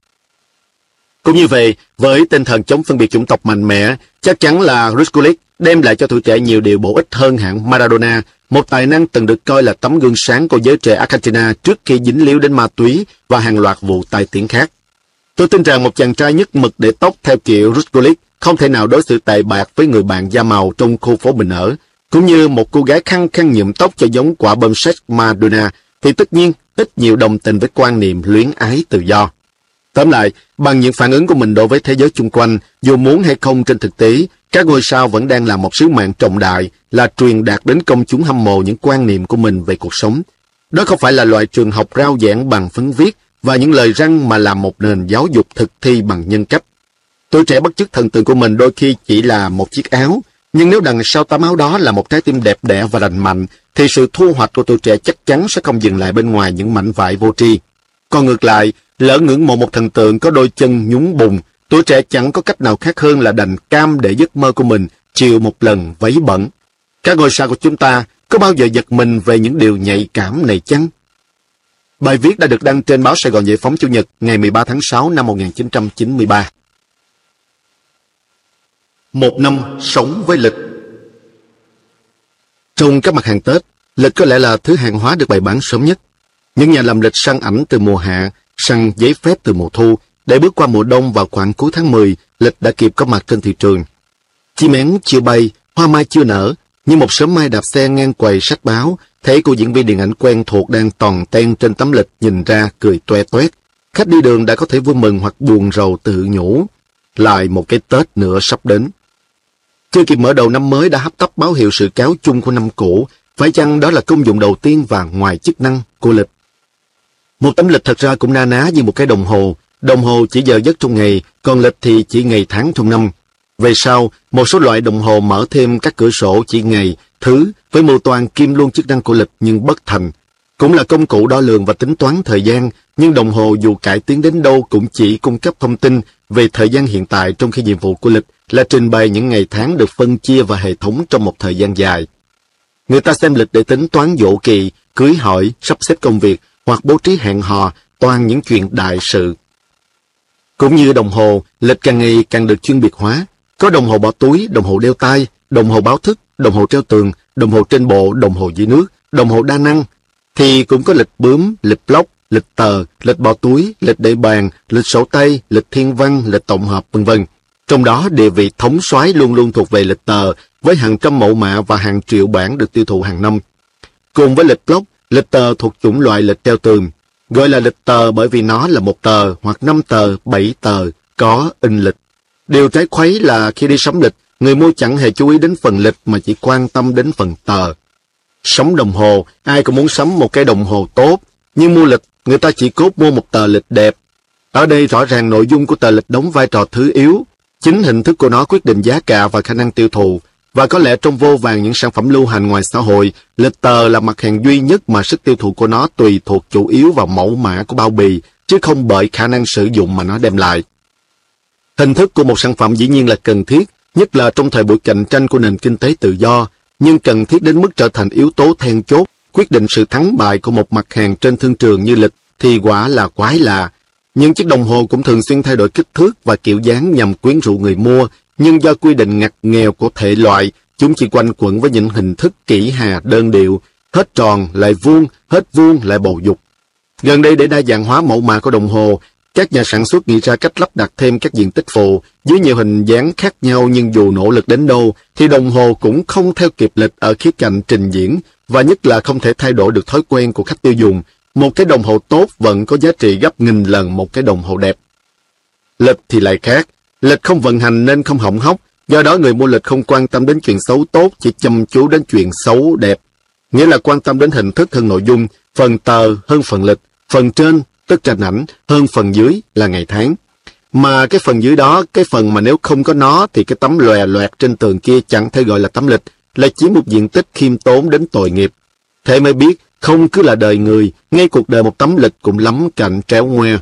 Cũng như vậy, với tinh thần chống phân biệt chủng tộc mạnh mẽ, chắc chắn là Bruce Kulick đem lại cho tuổi trẻ nhiều điều bổ ích hơn hẳn Maradona, một tài năng từng được coi là tấm gương sáng của giới trẻ Argentina trước khi dính líu đến ma túy và hàng loạt vụ tai tiếng khác. Tôi tin rằng một chàng trai nhất mực để tóc theo kiểu Bruce Kulick không thể nào đối xử tệ bạc với người bạn da màu trong khu phố mình ở, cũng như một cô gái khăng khăng nhuộm tóc cho giống quả bom sét Madonna, thì tất nhiên ít nhiều đồng tình với quan niệm luyến ái tự do. Tóm lại, bằng những phản ứng của mình đối với thế giới chung quanh, dù muốn hay không trên thực tế, các ngôi sao vẫn đang làm một sứ mạng trọng đại là truyền đạt đến công chúng hâm mộ những quan niệm của mình về cuộc sống. Đó không phải là loại trường học rao giảng bằng phấn viết và những lời răng, mà là một nền giáo dục thực thi bằng nhân cách. Tuổi trẻ bắt chước thần tượng của mình đôi khi chỉ là một chiếc áo, nhưng nếu đằng sau tấm áo đó là một trái tim đẹp đẽ và lành mạnh, thì sự thu hoạch của tuổi trẻ chắc chắn sẽ không dừng lại bên ngoài những mảnh vải vô tri. Còn ngược lại, lỡ ngưỡng mộ một thần tượng có đôi chân nhún bùn, Tuổi trẻ chẳng có cách nào khác hơn là đành cam để giấc mơ của mình chịu một lần vấy bẩn. Các ngôi sao của chúng ta có bao giờ giật mình về những điều nhạy cảm này chăng? Bài viết đã được đăng trên báo Sài Gòn Giải Phóng Chủ nhật ngày 13 tháng 6 năm 1993. Một năm sống với lịch. Trong các mặt hàng Tết, lịch có lẽ là thứ hàng hóa được bày bán sớm nhất. Những nhà làm lịch săn ảnh từ mùa hạ, săn giấy phép từ mùa thu, để bước qua mùa đông vào khoảng cuối tháng 10, lịch đã kịp có mặt trên thị trường. Chim én chưa bay, hoa mai chưa nở, như một sớm mai đạp xe ngang quầy sách báo, thấy cô diễn viên điện ảnh quen thuộc đang tòn ten trên tấm lịch nhìn ra cười toe toét. Khách đi đường đã có thể vui mừng hoặc buồn rầu tự nhủ. Lại một cái Tết nữa sắp đến. Chưa kịp mở đầu năm mới đã hấp tấp báo hiệu sự cáo chung của năm cũ, phải chăng đó là công dụng đầu tiên và ngoài chức năng của lịch? Một tấm lịch thật ra cũng na ná như một cái đồng hồ chỉ giờ giấc trong ngày, còn lịch thì chỉ ngày tháng trong năm. Về sau, một số loại đồng hồ mở thêm các cửa sổ chỉ ngày, thứ, với mưu toan kiêm luôn chức năng của lịch nhưng bất thành. Cũng là công cụ đo lường và tính toán thời gian, nhưng đồng hồ dù cải tiến đến đâu cũng chỉ cung cấp thông tin về thời gian hiện tại, trong khi nhiệm vụ của lịch là trình bày những ngày tháng được phân chia và hệ thống trong một thời gian dài. Người ta xem lịch để tính toán dỗ kỳ, cưới hỏi, sắp xếp công việc hoặc bố trí hẹn hò, toàn những chuyện đại sự. Cũng như đồng hồ, lịch càng ngày càng được chuyên biệt hóa. Có đồng hồ bỏ túi, đồng hồ đeo tay, đồng hồ báo thức, đồng hồ treo tường, đồng hồ trên bộ, đồng hồ dưới nước, đồng hồ đa năng. Thì cũng có lịch bướm, lịch block, lịch tờ, lịch bỏ túi, lịch để bàn, lịch sổ tay, lịch thiên văn, lịch tổng hợp, v.v. Trong đó địa vị thống soái luôn luôn thuộc về lịch tờ, với hàng trăm mẫu mã và hàng triệu bản được tiêu thụ hàng năm. Cùng với lịch block, lịch tờ thuộc chủng loại lịch treo tường. Gọi là lịch tờ bởi vì nó là một tờ hoặc 5 tờ, 7 tờ, có in lịch. Điều trái khuấy là khi đi sắm lịch, người mua chẳng hề chú ý đến phần lịch mà chỉ quan tâm đến phần tờ. Sắm đồng hồ, ai cũng muốn sắm một cái đồng hồ tốt, nhưng mua lịch, người ta chỉ cốt mua một tờ lịch đẹp. Ở đây rõ ràng nội dung của tờ lịch đóng vai trò thứ yếu. Chính hình thức của nó quyết định giá cả và khả năng tiêu thụ. Và có lẽ trong vô vàn những sản phẩm lưu hành ngoài xã hội, lịch tờ là mặt hàng duy nhất mà sức tiêu thụ của nó tùy thuộc chủ yếu vào mẫu mã của bao bì, chứ không bởi khả năng sử dụng mà nó đem lại. Hình thức của một sản phẩm dĩ nhiên là cần thiết, nhất là trong thời buổi cạnh tranh của nền kinh tế tự do, nhưng cần thiết đến mức trở thành yếu tố then chốt, quyết định sự thắng bại của một mặt hàng trên thương trường như lịch thì quả là quái lạ. Những chiếc đồng hồ cũng thường xuyên thay đổi kích thước và kiểu dáng nhằm quyến rũ người mua, nhưng do quy định ngặt nghèo của thể loại, chúng chỉ quanh quẩn với những hình thức kỹ hà đơn điệu, hết tròn lại vuông, hết vuông lại bầu dục. Gần đây để đa dạng hóa mẫu mã của đồng hồ, các nhà sản xuất nghĩ ra cách lắp đặt thêm các diện tích phụ dưới nhiều hình dáng khác nhau, nhưng dù nỗ lực đến đâu thì đồng hồ cũng không theo kịp lịch ở khía cạnh trình diễn, và nhất là không thể thay đổi được thói quen của khách tiêu dùng. Một cái đồng hồ tốt vẫn có giá trị gấp nghìn lần một cái đồng hồ đẹp. Lịch thì lại khác. Lịch không vận hành nên không hỏng hóc, do đó người mua lịch không quan tâm đến chuyện xấu tốt, chỉ chăm chú đến chuyện xấu đẹp. Nghĩa là quan tâm đến hình thức hơn nội dung, phần tờ hơn phần lịch, phần trên tức tranh ảnh hơn phần dưới là ngày tháng. Mà cái phần dưới đó, cái phần mà nếu không có nó thì cái tấm lòe loẹt trên tường kia chẳng thể gọi là tấm lịch, là chiếm một diện tích khiêm tốn đến tội nghiệp. Thế mới biết, không cứ là đời người, ngay cuộc đời một tấm lịch cũng lắm cạnh tréo ngoe.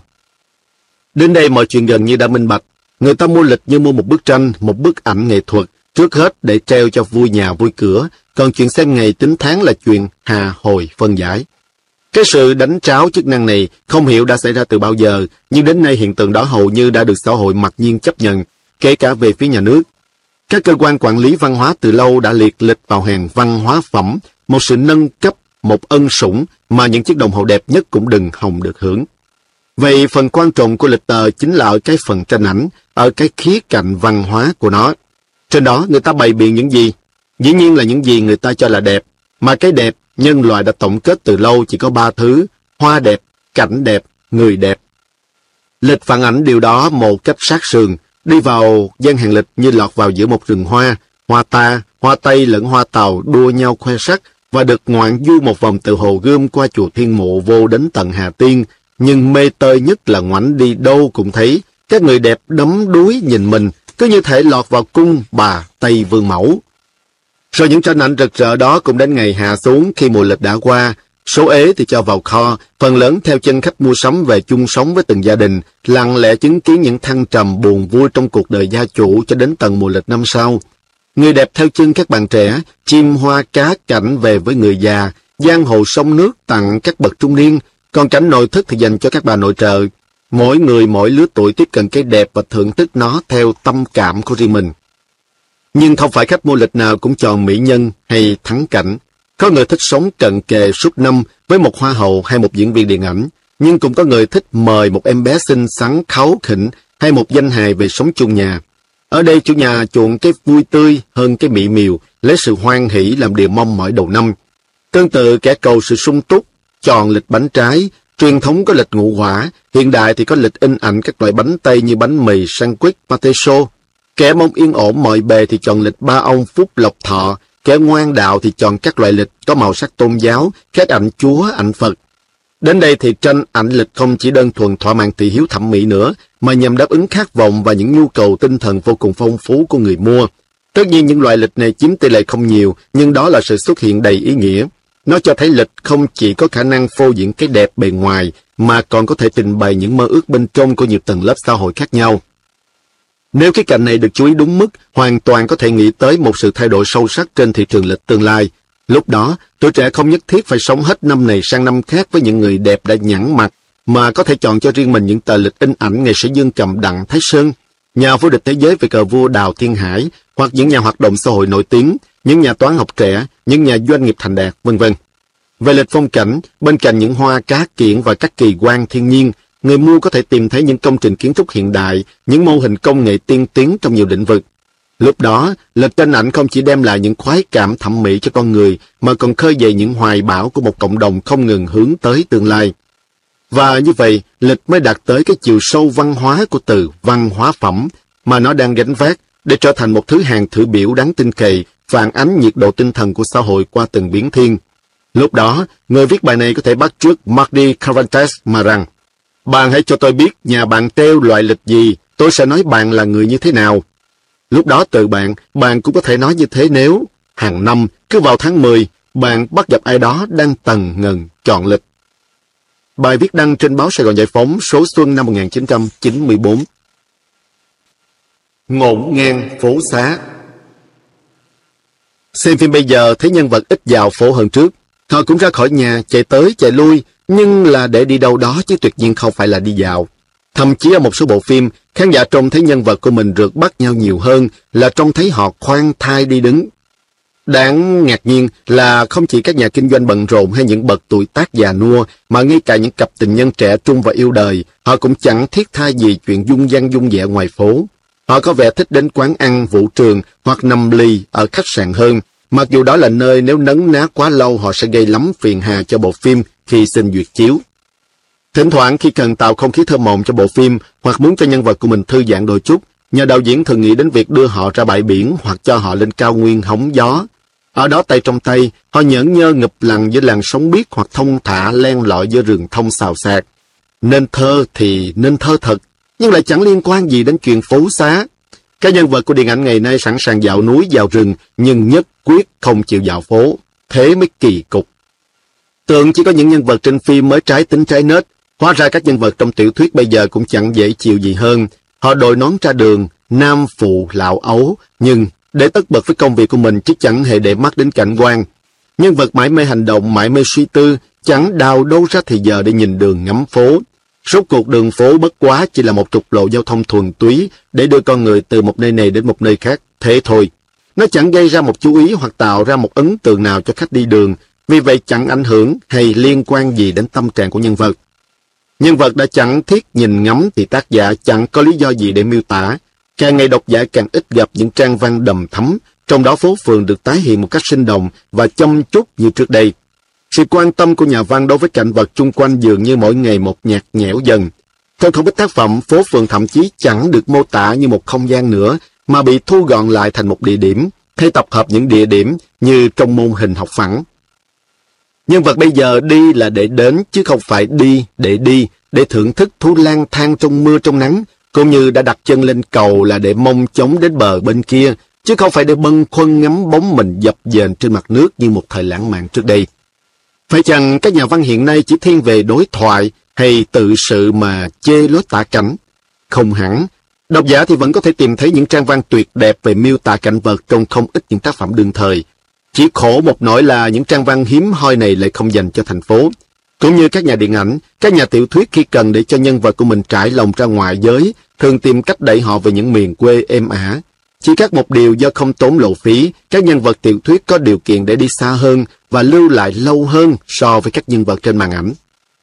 Đến đây mọi chuyện gần như đã minh bạch. Người ta mua lịch như mua một bức tranh, một bức ảnh nghệ thuật, trước hết để treo cho vui nhà vui cửa, còn chuyện xem ngày tính tháng là chuyện hà hồi phân giải. Cái sự đánh tráo chức năng này không hiểu đã xảy ra từ bao giờ, nhưng đến nay hiện tượng đó hầu như đã được xã hội mặc nhiên chấp nhận, kể cả về phía nhà nước. Các cơ quan quản lý văn hóa từ lâu đã liệt lịch vào hàng văn hóa phẩm, một sự nâng cấp, một ân sủng mà những chiếc đồng hồ đẹp nhất cũng đừng hòng được hưởng. Vậy phần quan trọng của lịch tờ chính là ở cái phần tranh ảnh, ở cái khía cạnh văn hóa của nó. Trên đó người ta bày biện những gì? Dĩ nhiên là những gì người ta cho là đẹp, mà cái đẹp nhân loại đã tổng kết từ lâu chỉ có 3 thứ: hoa đẹp, cảnh đẹp, người đẹp. Lịch phản ảnh điều đó một cách sát sườn, đi vào gian hàng lịch như lọt vào giữa một rừng hoa, hoa ta, hoa tây lẫn hoa tàu đua nhau khoe sắc, và được ngoạn du một vòng từ Hồ Gươm qua chùa Thiên Mụ vô đến tận Hà Tiên. Nhưng mê tơi nhất là ngoảnh đi đâu cũng thấy các người đẹp đắm đuối nhìn mình, cứ như thể lọt vào cung bà Tây Vương Mẫu. Rồi những tranh ảnh rực rỡ đó cũng đến ngày hạ xuống khi mùa lịch đã qua. Số ế thì cho vào kho, phần lớn theo chân khách mua sắm về chung sống với từng gia đình, lặng lẽ chứng kiến những thăng trầm buồn vui trong cuộc đời gia chủ cho đến tận mùa lịch năm sau. Người đẹp theo chân các bạn trẻ, chim hoa cá cảnh về với người già, giang hồ sông nước tặng các bậc trung niên, còn cảnh nội thất thì dành cho các bà nội trợ. Mỗi người mỗi lứa tuổi tiếp cận cái đẹp và thưởng thức nó theo tâm cảm của riêng mình. Nhưng không phải khách mua lịch nào cũng chọn mỹ nhân hay thắng cảnh. Có người thích sống cận kề suốt năm với một hoa hậu hay một diễn viên điện ảnh, nhưng cũng có người thích mời một em bé xinh xắn kháu khỉnh hay một danh hài về sống chung nhà. Ở đây chủ nhà chuộng cái vui tươi hơn cái mỹ miều, lấy sự hoan hỷ làm điều mong mỏi đầu năm. Tương tự kẻ cầu sự sung túc, chọn lịch bánh trái, truyền thống có lịch ngũ quả, hiện đại thì có lịch in ảnh các loại bánh Tây như bánh mì, sandwich, pate chaud. Kẻ mong yên ổn mọi bề thì chọn lịch ba ông phúc lộc thọ, kẻ ngoan đạo thì chọn các loại lịch có màu sắc tôn giáo, khác ảnh Chúa, ảnh Phật. Đến đây thì tranh ảnh lịch không chỉ đơn thuần thỏa mãn thị hiếu thẩm mỹ nữa, mà nhằm đáp ứng khát vọng và những nhu cầu tinh thần vô cùng phong phú của người mua. Tất nhiên những loại lịch này chiếm tỷ lệ không nhiều, nhưng đó là sự xuất hiện đầy ý nghĩa. Nó cho thấy lịch không chỉ có khả năng phô diễn cái đẹp bề ngoài, mà còn có thể trình bày những mơ ước bên trong của nhiều tầng lớp xã hội khác nhau. Nếu cái cạnh này được chú ý đúng mức, hoàn toàn có thể nghĩ tới một sự thay đổi sâu sắc trên thị trường lịch tương lai. Lúc đó, tuổi trẻ không nhất thiết phải sống hết năm này sang năm khác với những người đẹp đã nhẵn mặt, mà có thể chọn cho riêng mình những tờ lịch in ảnh nghệ sĩ Dương Cầm, Đặng Thái Sơn, nhà vô địch thế giới về cờ vua Đào Thiên Hải, hoặc những nhà hoạt động xã hội nổi tiếng, những nhà toán học trẻ, những nhà doanh nghiệp thành đạt, vân vân. Về lịch phong cảnh, bên cạnh những hoa cá kiển và các kỳ quan thiên nhiên, người mua có thể tìm thấy những công trình kiến trúc hiện đại, những mô hình công nghệ tiên tiến trong nhiều lĩnh vực. Lúc đó, lịch tranh ảnh không chỉ đem lại những khoái cảm thẩm mỹ cho con người, mà còn khơi dậy những hoài bão của một cộng đồng không ngừng hướng tới tương lai. Và như vậy, lịch mới đạt tới cái chiều sâu văn hóa của từ văn hóa phẩm mà nó đang gánh vác, để trở thành một thứ hàng thử biểu đáng tin cậy, phản ánh nhiệt độ tinh thần của xã hội qua từng biến thiên. Lúc đó, người viết bài này có thể bắt chước Mardi Cervantes mà rằng: "Bạn hãy cho tôi biết nhà bạn treo loại lịch gì, tôi sẽ nói bạn là người như thế nào." Lúc đó từ bạn cũng có thể nói như thế nếu hàng năm, cứ vào tháng 10, bạn bắt gặp ai đó đang tần ngần chọn lịch. Bài viết đăng trên báo Sài Gòn Giải Phóng số xuân năm 1994. Ngổn ngang phố xá. Xem phim bây giờ thấy nhân vật ít dạo phố hơn trước. Họ cũng ra khỏi nhà, chạy tới, chạy lui, nhưng là để đi đâu đó chứ tuyệt nhiên không phải là đi dạo. Thậm chí ở một số bộ phim, khán giả trông thấy nhân vật của mình rượt bắt nhau nhiều hơn là trông thấy họ khoan thai đi đứng. Đáng ngạc nhiên là không chỉ các nhà kinh doanh bận rộn hay những bậc tuổi tác già nua, mà ngay cả những cặp tình nhân trẻ trung và yêu đời, họ cũng chẳng thiết tha gì chuyện dung dăng dung dẻ ngoài phố. Họ có vẻ thích đến quán ăn, vũ trường hoặc nằm lì ở khách sạn hơn, mặc dù đó là nơi nếu nấn ná quá lâu họ sẽ gây lắm phiền hà cho bộ phim khi xin duyệt chiếu. Thỉnh thoảng khi cần tạo không khí thơ mộng cho bộ phim hoặc muốn cho nhân vật của mình thư giãn đôi chút, nhà đạo diễn thường nghĩ đến việc đưa họ ra bãi biển hoặc cho họ lên cao nguyên hóng gió. Ở đó tay trong tay, họ nhởn nhơ ngập lặng giữa làn sóng biếc hoặc thông thả len lỏi giữa rừng thông xào xạc. Nên thơ thì nên thơ thật, nhưng lại chẳng liên quan gì đến chuyện phố xá. Các nhân vật của điện ảnh ngày nay sẵn sàng dạo núi, dạo rừng, nhưng nhất quyết không chịu dạo phố. Thế mới kỳ cục. Tưởng chỉ có những nhân vật trên phim mới trái tính trái nết, hóa ra các nhân vật trong tiểu thuyết bây giờ cũng chẳng dễ chịu gì hơn. Họ đội nón ra đường, nam phụ lão ấu, nhưng để tất bật với công việc của mình chứ chẳng hề để mắt đến cảnh quan. Nhân vật mãi mê hành động, mãi mê suy tư, chẳng đào đâu ra thì giờ để nhìn đường ngắm phố. Rốt cuộc đường phố bất quá chỉ là một trục lộ giao thông thuần túy để đưa con người từ một nơi này đến một nơi khác, thế thôi. Nó chẳng gây ra một chú ý hoặc tạo ra một ấn tượng nào cho khách đi đường, vì vậy chẳng ảnh hưởng hay liên quan gì đến tâm trạng của nhân vật. Nhân vật đã chẳng thiết nhìn ngắm thì tác giả chẳng có lý do gì để miêu tả. Càng ngày độc giả càng ít gặp những trang văn đầm thắm, trong đó phố phường được tái hiện một cách sinh động và chăm chút như trước đây. Sự quan tâm của nhà văn đối với cảnh vật chung quanh dường như mỗi ngày một nhạt nhẽo dần. Trong không ít tác phẩm, phố phường thậm chí chẳng được mô tả như một không gian nữa, mà bị thu gọn lại thành một địa điểm, hay tập hợp những địa điểm như trong môn hình học phẳng. Nhân vật bây giờ đi là để đến, chứ không phải đi, để thưởng thức thú lang thang trong mưa trong nắng, cũng như đã đặt chân lên cầu là để mong chống đến bờ bên kia, chứ không phải để bâng khuâng ngắm bóng mình dập dềnh trên mặt nước như một thời lãng mạn trước đây. Phải chăng các nhà văn hiện nay chỉ thiên về đối thoại hay tự sự mà chê lối tả cảnh? Không hẳn. Độc giả thì vẫn có thể tìm thấy những trang văn tuyệt đẹp về miêu tả cảnh vật trong không ít những tác phẩm đương thời. Chỉ khổ một nỗi là những trang văn hiếm hoi này lại không dành cho thành phố. Cũng như các nhà điện ảnh, các nhà tiểu thuyết khi cần để cho nhân vật của mình trải lòng ra ngoài giới, thường tìm cách đẩy họ về những miền quê êm ả. Chỉ khác một điều do không tốn lộ phí, các nhân vật tiểu thuyết có điều kiện để đi xa hơn và lưu lại lâu hơn so với các nhân vật trên màn ảnh.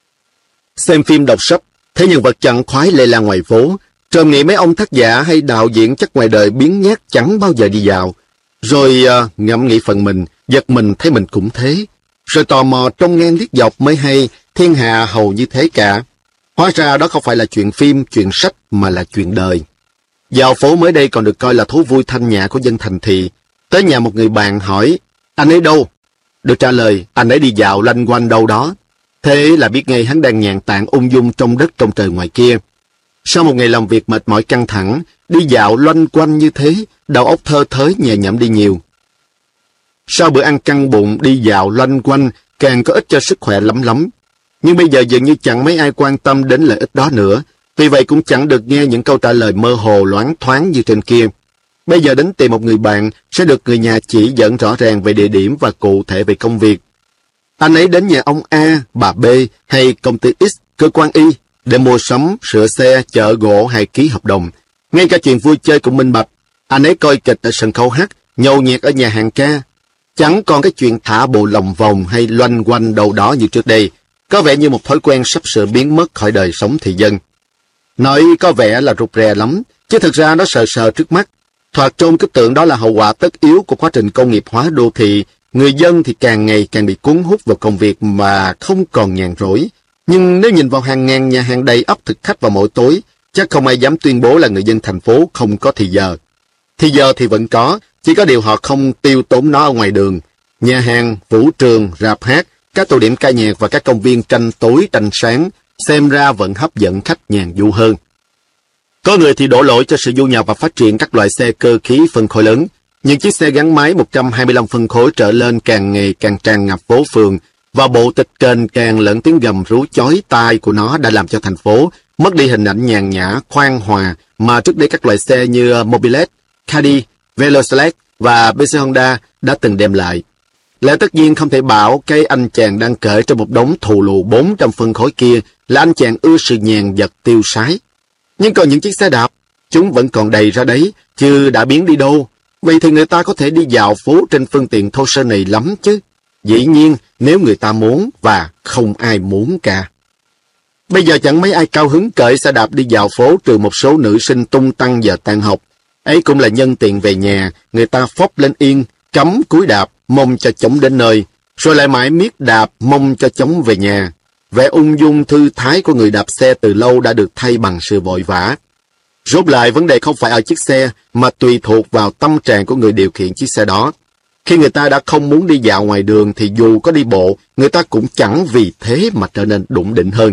Xem phim đọc sách, thấy nhân vật chặn khoái lê la ngoài phố, rồi nghĩ mấy ông tác giả hay đạo diễn chắc ngoài đời biếng nhác chẳng bao giờ đi dạo. Rồi ngẫm nghĩ phần mình, giật mình thấy mình cũng thế. Rồi tò mò trông ngang liếc dọc mới hay, thiên hạ hầu như thế cả. Hóa ra đó không phải là chuyện phim, chuyện sách mà là chuyện đời. Dạo phố mới đây còn được coi là thú vui thanh nhã của dân thành thị. Tới nhà một người bạn hỏi, anh ấy đâu? Được trả lời, anh ấy đi dạo lanh quanh đâu đó. Thế là biết ngay hắn đang nhàn tản ung dung trong đất trong trời ngoài kia. Sau một ngày làm việc mệt mỏi căng thẳng, đi dạo loanh quanh như thế, đầu óc thơ thới nhẹ nhõm đi nhiều. Sau bữa ăn căng bụng đi dạo loanh quanh càng có ích cho sức khỏe lắm lắm. Nhưng bây giờ dường như chẳng mấy ai quan tâm đến lợi ích đó nữa. Vì vậy cũng chẳng được nghe những câu trả lời mơ hồ loáng thoáng như trên kia. Bây giờ đến tìm một người bạn sẽ được người nhà chỉ dẫn rõ ràng về địa điểm và cụ thể về công việc. Anh ấy đến nhà ông A, bà B hay công ty X, cơ quan Y để mua sắm, sửa xe, chợ gỗ hay ký hợp đồng. Ngay cả chuyện vui chơi cũng minh bạch. Anh ấy coi kịch ở sân khấu hát, nhậu nhẹt ở nhà hàng ca. Chẳng còn cái chuyện thả bộ lòng vòng hay loanh quanh đâu đó như trước đây. Có vẻ như một thói quen sắp sửa biến mất khỏi đời sống thị dân. Nói có vẻ là rụt rè lắm, chứ thực ra nó sờ sờ trước mắt. Thoạt trông cứ tưởng đó là hậu quả tất yếu của quá trình công nghiệp hóa đô thị. Người dân thì càng ngày càng bị cuốn hút vào công việc mà không còn nhàn rỗi. Nhưng nếu nhìn vào hàng ngàn nhà hàng đầy ắp thực khách vào mỗi tối, chắc không ai dám tuyên bố là người dân thành phố không có thì giờ. Thì giờ thì vẫn có, chỉ có điều họ không tiêu tốn nó ở ngoài đường. Nhà hàng, vũ trường, rạp hát, các tụ điểm ca nhạc và các công viên tranh tối tranh sáng, xem ra vẫn hấp dẫn khách nhàn du hơn. Có người thì đổ lỗi cho sự du nhập và phát triển các loại xe cơ khí phân khối lớn. Những chiếc xe gắn máy 125 phân khối trở lên càng ngày càng tràn ngập phố phường, và bộ tịch kênh càng lẫn tiếng gầm rú chói tai của nó đã làm cho thành phố mất đi hình ảnh nhàn nhã, khoan hòa mà trước đây các loại xe như Mobilet, Caddy, Veloselect và BC Honda đã từng đem lại. Lẽ tất nhiên không thể bảo cái anh chàng đang kể trong một đống thù lù 400 phân khối kia là anh chàng ưa sự nhàn vật tiêu sái. Nhưng còn những chiếc xe đạp, chúng vẫn còn đầy ra đấy, chứ đã biến đi đâu. Vậy thì người ta có thể đi dạo phố trên phương tiện thô sơ này lắm chứ. Dĩ nhiên, nếu người ta muốn và không ai muốn cả. Bây giờ chẳng mấy ai cao hứng cởi xe đạp đi dạo phố trừ một số nữ sinh tung tăng giờ tan học. Ấy cũng là nhân tiện về nhà, người ta phóc lên yên, cắm cúi đạp, mong cho chóng đến nơi, rồi lại mãi miết đạp, mong cho chóng về nhà. Vẻ ung dung thư thái của người đạp xe từ lâu đã được thay bằng sự vội vã. Rốt lại vấn đề không phải ở chiếc xe, mà tùy thuộc vào tâm trạng của người điều khiển chiếc xe đó. Khi người ta đã không muốn đi dạo ngoài đường thì dù có đi bộ, người ta cũng chẳng vì thế mà trở nên đủng đỉnh hơn.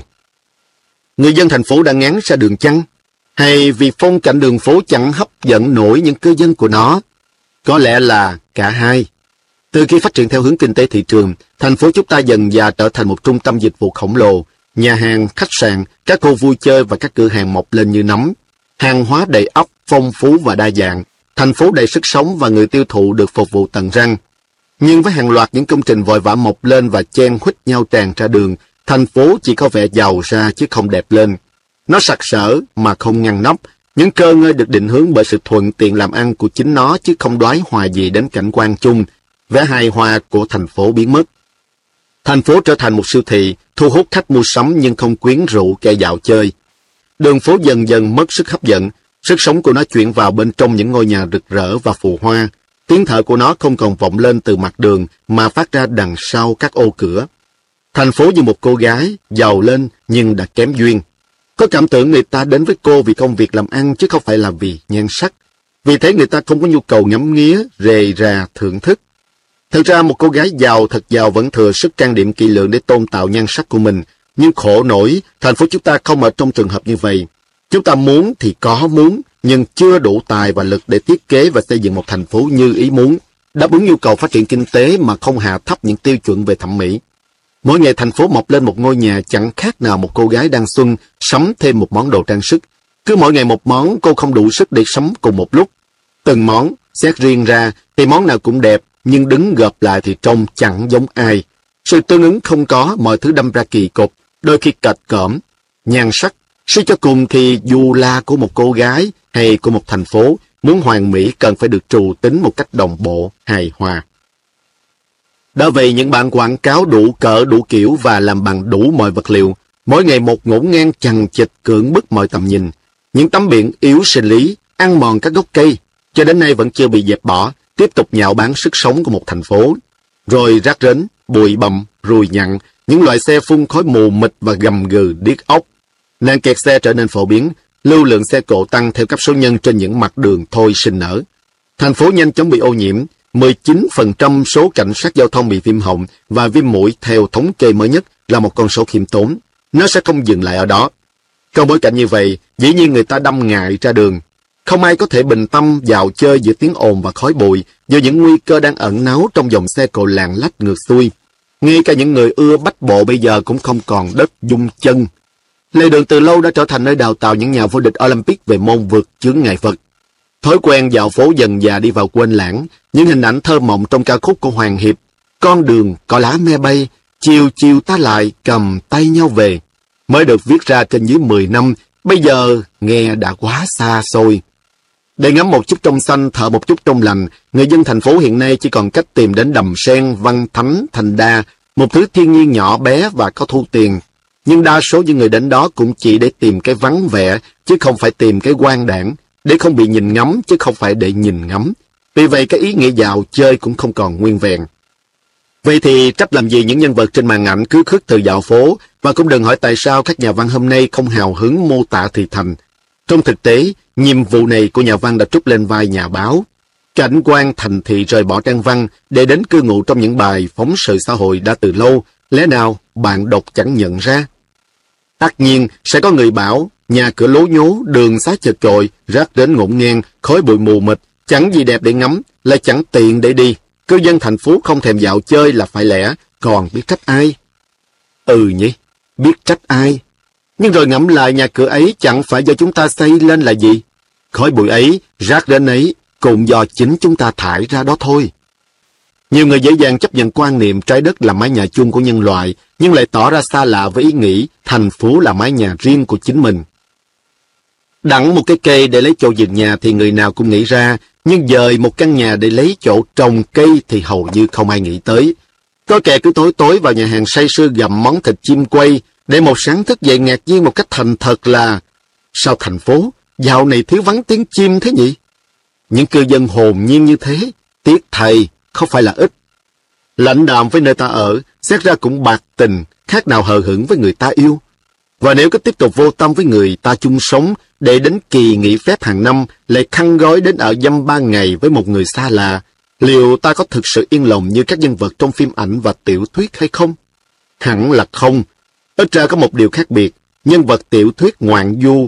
Người dân thành phố đã ngán ra đường chăng? Hay vì phong cảnh đường phố chẳng hấp dẫn nổi những cư dân của nó? Có lẽ là cả hai. Từ khi phát triển theo hướng kinh tế thị trường, thành phố chúng ta dần dà trở thành một trung tâm dịch vụ khổng lồ. Nhà hàng, khách sạn, các khu vui chơi và các cửa hàng mọc lên như nấm. Hàng hóa đầy ắp, phong phú và đa dạng. Thành phố đầy sức sống và người tiêu thụ được phục vụ tận răng. Nhưng với hàng loạt những công trình vội vã mọc lên và chen huých nhau tràn ra đường, thành phố chỉ có vẻ giàu ra chứ không đẹp lên. Nó sặc sỡ mà không ngăn nắp, những cơ ngơi được định hướng bởi sự thuận tiện làm ăn của chính nó chứ không đoái hoài gì đến cảnh quan chung. Vẻ hài hòa của thành phố biến mất. Thành phố trở thành một siêu thị, thu hút khách mua sắm nhưng không quyến rũ kẻ dạo chơi. Đường phố dần dần mất sức hấp dẫn, sức sống của nó chuyển vào bên trong những ngôi nhà rực rỡ và phù hoa. Tiếng thở của nó không còn vọng lên từ mặt đường mà phát ra đằng sau các ô cửa. Thành phố như một cô gái, giàu lên nhưng đã kém duyên. Có cảm tưởng người ta đến với cô vì công việc làm ăn chứ không phải là vì nhan sắc. Vì thế người ta không có nhu cầu ngắm nghía, rề rà, thưởng thức. Thực ra một cô gái giàu thật giàu vẫn thừa sức trang điểm kỹ lưỡng để tôn tạo nhan sắc của mình. Nhưng khổ nổi, thành phố chúng ta không ở trong trường hợp như vậy. Chúng ta muốn thì có muốn, nhưng chưa đủ tài và lực để thiết kế và xây dựng một thành phố như ý muốn, đáp ứng nhu cầu phát triển kinh tế mà không hạ thấp những tiêu chuẩn về thẩm mỹ. Mỗi ngày thành phố mọc lên một ngôi nhà chẳng khác nào một cô gái đang xuân sắm thêm một món đồ trang sức. Cứ mỗi ngày một món, cô không đủ sức để sắm cùng một lúc. Từng món, xét riêng ra thì món nào cũng đẹp, nhưng đứng gộp lại thì trông chẳng giống ai. Sự tương ứng không có, mọi thứ đâm ra kỳ cục, đôi khi kệch cỡm. Nhan sắc, suy cho cùng thì dù là của một cô gái hay của một thành phố, muốn hoàn mỹ cần phải được trù tính một cách đồng bộ, hài hòa. Đã vậy những bạn quảng cáo đủ cỡ đủ kiểu và làm bằng đủ mọi vật liệu, mỗi ngày một ngổn ngang chằng chịt cưỡng bức mọi tầm nhìn. Những tấm biển yếu sinh lý, ăn mòn các gốc cây, cho đến nay vẫn chưa bị dẹp bỏ, tiếp tục nhạo báng sức sống của một thành phố. Rồi rác rến, bụi bặm, ruồi nhặn, những loại xe phun khói mù mịt và gầm gừ điếc óc. Nạn kẹt xe trở nên phổ biến, lưu lượng xe cộ tăng theo cấp số nhân trên những mặt đường thôi sinh nở. Thành phố nhanh chóng bị ô nhiễm, 19% số cảnh sát giao thông bị viêm họng và viêm mũi theo thống kê mới nhất là một con số khiêm tốn. Nó sẽ không dừng lại ở đó. Trong bối cảnh như vậy, dĩ nhiên người ta đâm ngại ra đường. Không ai có thể bình tâm vào chơi giữa tiếng ồn và khói bụi, giữa những nguy cơ đang ẩn náu trong dòng xe cộ lạng lách ngược xuôi. Ngay cả những người ưa bách bộ bây giờ cũng không còn đất dung chân. Lề đường từ lâu đã trở thành nơi đào tạo những nhà vô địch Olympic về môn vượt chướng ngại vật. Thói quen dạo phố dần dà đi vào quên lãng, những hình ảnh thơ mộng trong ca khúc của Hoàng Hiệp, con đường có lá me bay, chiều chiều ta lại cầm tay nhau về, mới được viết ra trên dưới 10 năm, bây giờ nghe đã quá xa xôi. Để ngắm một chút trong xanh, thở một chút trong lành, người dân thành phố hiện nay chỉ còn cách tìm đến Đầm Sen, Văn Thánh, Thành Đa, một thứ thiên nhiên nhỏ bé và có thu tiền. Nhưng đa số những người đến đó cũng chỉ để tìm cái vắng vẻ, chứ không phải tìm cái quang đãng, để không bị nhìn ngắm, chứ không phải để nhìn ngắm. Vì vậy cái ý nghĩa dạo chơi cũng không còn nguyên vẹn. Vậy thì trách làm gì những nhân vật trên màn ảnh cứ khước từ dạo phố, và cũng đừng hỏi tại sao các nhà văn hôm nay không hào hứng mô tả thì thành. Trong thực tế, nhiệm vụ này của nhà văn đã trút lên vai nhà báo. Cảnh quan thành thị rời bỏ trang văn để đến cư ngụ trong những bài phóng sự xã hội đã từ lâu, lẽ nào bạn đọc chẳng nhận ra? Tất nhiên sẽ có người bảo, nhà cửa lố nhố, đường xá chật chội, rác đến ngổn ngang, khói bụi mù mịt, chẳng gì đẹp để ngắm, lại chẳng tiện để đi. Cư dân thành phố không thèm dạo chơi là phải lẽ, còn biết trách ai? Ừ nhỉ, biết trách ai? Nhưng rồi ngẫm lại nhà cửa ấy chẳng phải do chúng ta xây lên là gì? Khói bụi ấy, rác đến ấy, cũng do chính chúng ta thải ra đó thôi. Nhiều người dễ dàng chấp nhận quan niệm trái đất là mái nhà chung của nhân loại, nhưng lại tỏ ra xa lạ với ý nghĩ thành phố là mái nhà riêng của chính mình. Đặng một cái cây để lấy chỗ dựng nhà thì người nào cũng nghĩ ra, nhưng dời một căn nhà để lấy chỗ trồng cây thì hầu như không ai nghĩ tới. Có kẻ cứ tối tối vào nhà hàng say sưa gặm món thịt chim quay, để một sáng thức dậy ngạc nhiên một cách thành thật là sao thành phố, dạo này thiếu vắng tiếng chim thế nhỉ? Những cư dân hồn nhiên như thế, tiếc thầy, không phải là ít. Lãnh đạm với nơi ta ở, xét ra cũng bạc tình, khác nào hờ hững với người ta yêu. Và nếu cứ tiếp tục vô tâm với người ta chung sống, để đến kỳ nghỉ phép hàng năm lại khăn gói đến ở dăm 3 ngày với một người xa lạ, liệu ta có thực sự yên lòng như các nhân vật trong phim ảnh và tiểu thuyết hay không? Hẳn là không. Ít ra có một điều khác biệt, nhân vật tiểu thuyết ngoạn du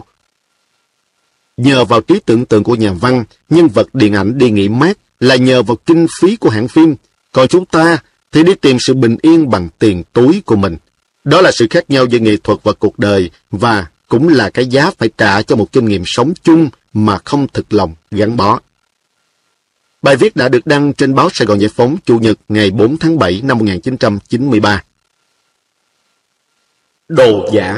nhờ vào trí tưởng tượng của nhà văn, nhân vật điện ảnh đi nghỉ mát là nhờ vào kinh phí của hãng phim, còn chúng ta thì đi tìm sự bình yên bằng tiền túi của mình. Đó là sự khác nhau giữa nghệ thuật và cuộc đời, và cũng là cái giá phải trả cho một kinh nghiệm sống chung mà không thực lòng gắn bó. Bài viết đã được đăng trên báo Sài Gòn Giải Phóng Chủ nhật ngày 4 tháng 7 năm 1993. Đồ giả.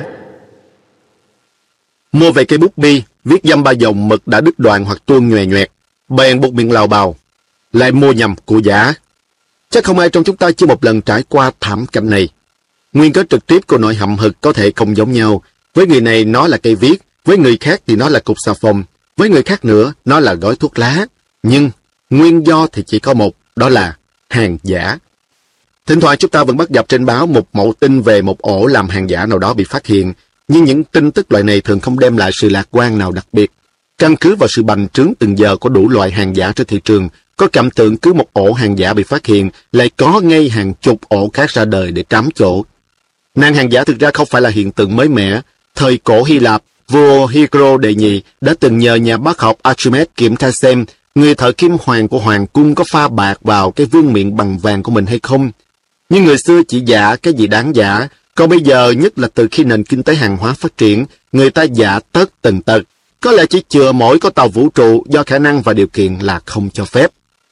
Mua về cây bút bi, viết dăm 3 dòng mực đã đứt đoạn hoặc tuôn nhòe nhoẹt, bèn buộc miệng lào bào. Lại mua nhầm của giả. Chắc không ai trong chúng ta chưa một lần trải qua thảm cảnh này. Nguyên cớ trực tiếp của nỗi hậm hực có thể không giống nhau. Với người này nó là cây viết, với người khác thì nó là cục xà phòng, với người khác nữa nó là gói thuốc lá. Nhưng nguyên do thì chỉ có một, đó là hàng giả. Thỉnh thoảng chúng ta vẫn bắt gặp trên báo một mẫu tin về một ổ làm hàng giả nào đó bị phát hiện, nhưng những tin tức loại này thường không đem lại sự lạc quan nào đặc biệt. Căn cứ vào sự bành trướng từng giờ của đủ loại hàng giả trên thị trường, có cảm tưởng cứ một ổ hàng giả bị phát hiện, lại có ngay hàng chục ổ khác ra đời để trám chỗ. Nạn hàng giả thực ra không phải là hiện tượng mới mẻ. Thời cổ Hy Lạp, vua Hygro đệ nhị đã từng nhờ nhà bác học Archimedes kiểm tra xem người thợ kim hoàn của hoàng cung có pha bạc vào cái vương miện bằng vàng của mình hay không. Nhưng người xưa chỉ giả cái gì đáng giả, còn bây giờ nhất là từ khi nền kinh tế hàng hóa phát triển, người ta giả tất tần tật. Có lẽ chỉ chừa mỗi có tàu vũ trụ do khả năng và điều kiện là không cho phép.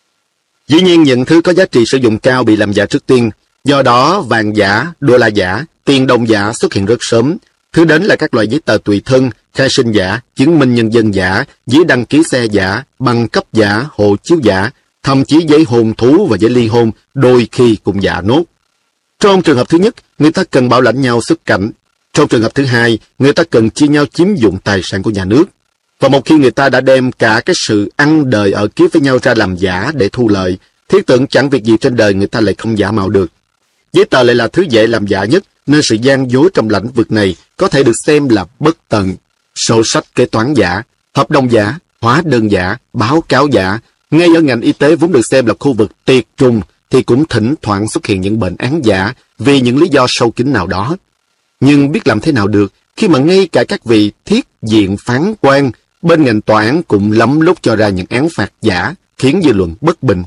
Dĩ nhiên những thứ có giá trị sử dụng cao bị làm giả trước tiên, do đó vàng giả, đô la giả, tiền đồng giả xuất hiện rất sớm. Thứ đến là các loại giấy tờ tùy thân, khai sinh giả, chứng minh nhân dân giả, giấy đăng ký xe giả, bằng cấp giả, hộ chiếu giả, thậm chí giấy hôn thú và giấy ly hôn đôi khi cũng giả nốt. Trong trường hợp thứ nhất, người ta cần bảo lãnh nhau xuất cảnh. Trong trường hợp thứ hai, người ta cần chia nhau chiếm dụng tài sản của nhà nước. Và một khi người ta đã đem cả cái sự ăn đời ở kiếp với nhau ra làm giả để thu lợi, thiết tưởng chẳng việc gì trên đời người ta lại không giả mạo được. Giấy tờ lại là thứ dễ làm giả nhất, nên sự gian dối trong lĩnh vực này có thể được xem là bất tận. Sổ sách kế toán giả, hợp đồng giả, hóa đơn giả, báo cáo giả, ngay ở ngành y tế vốn được xem là khu vực tiệt trùng, thì cũng thỉnh thoảng xuất hiện những bệnh án giả vì những lý do sâu kín nào đó. Nhưng biết làm thế nào được khi mà ngay cả các vị thiết diện phán quan bên ngành tòa án cũng lắm lúc cho ra những án phạt giả, khiến dư luận bất bình.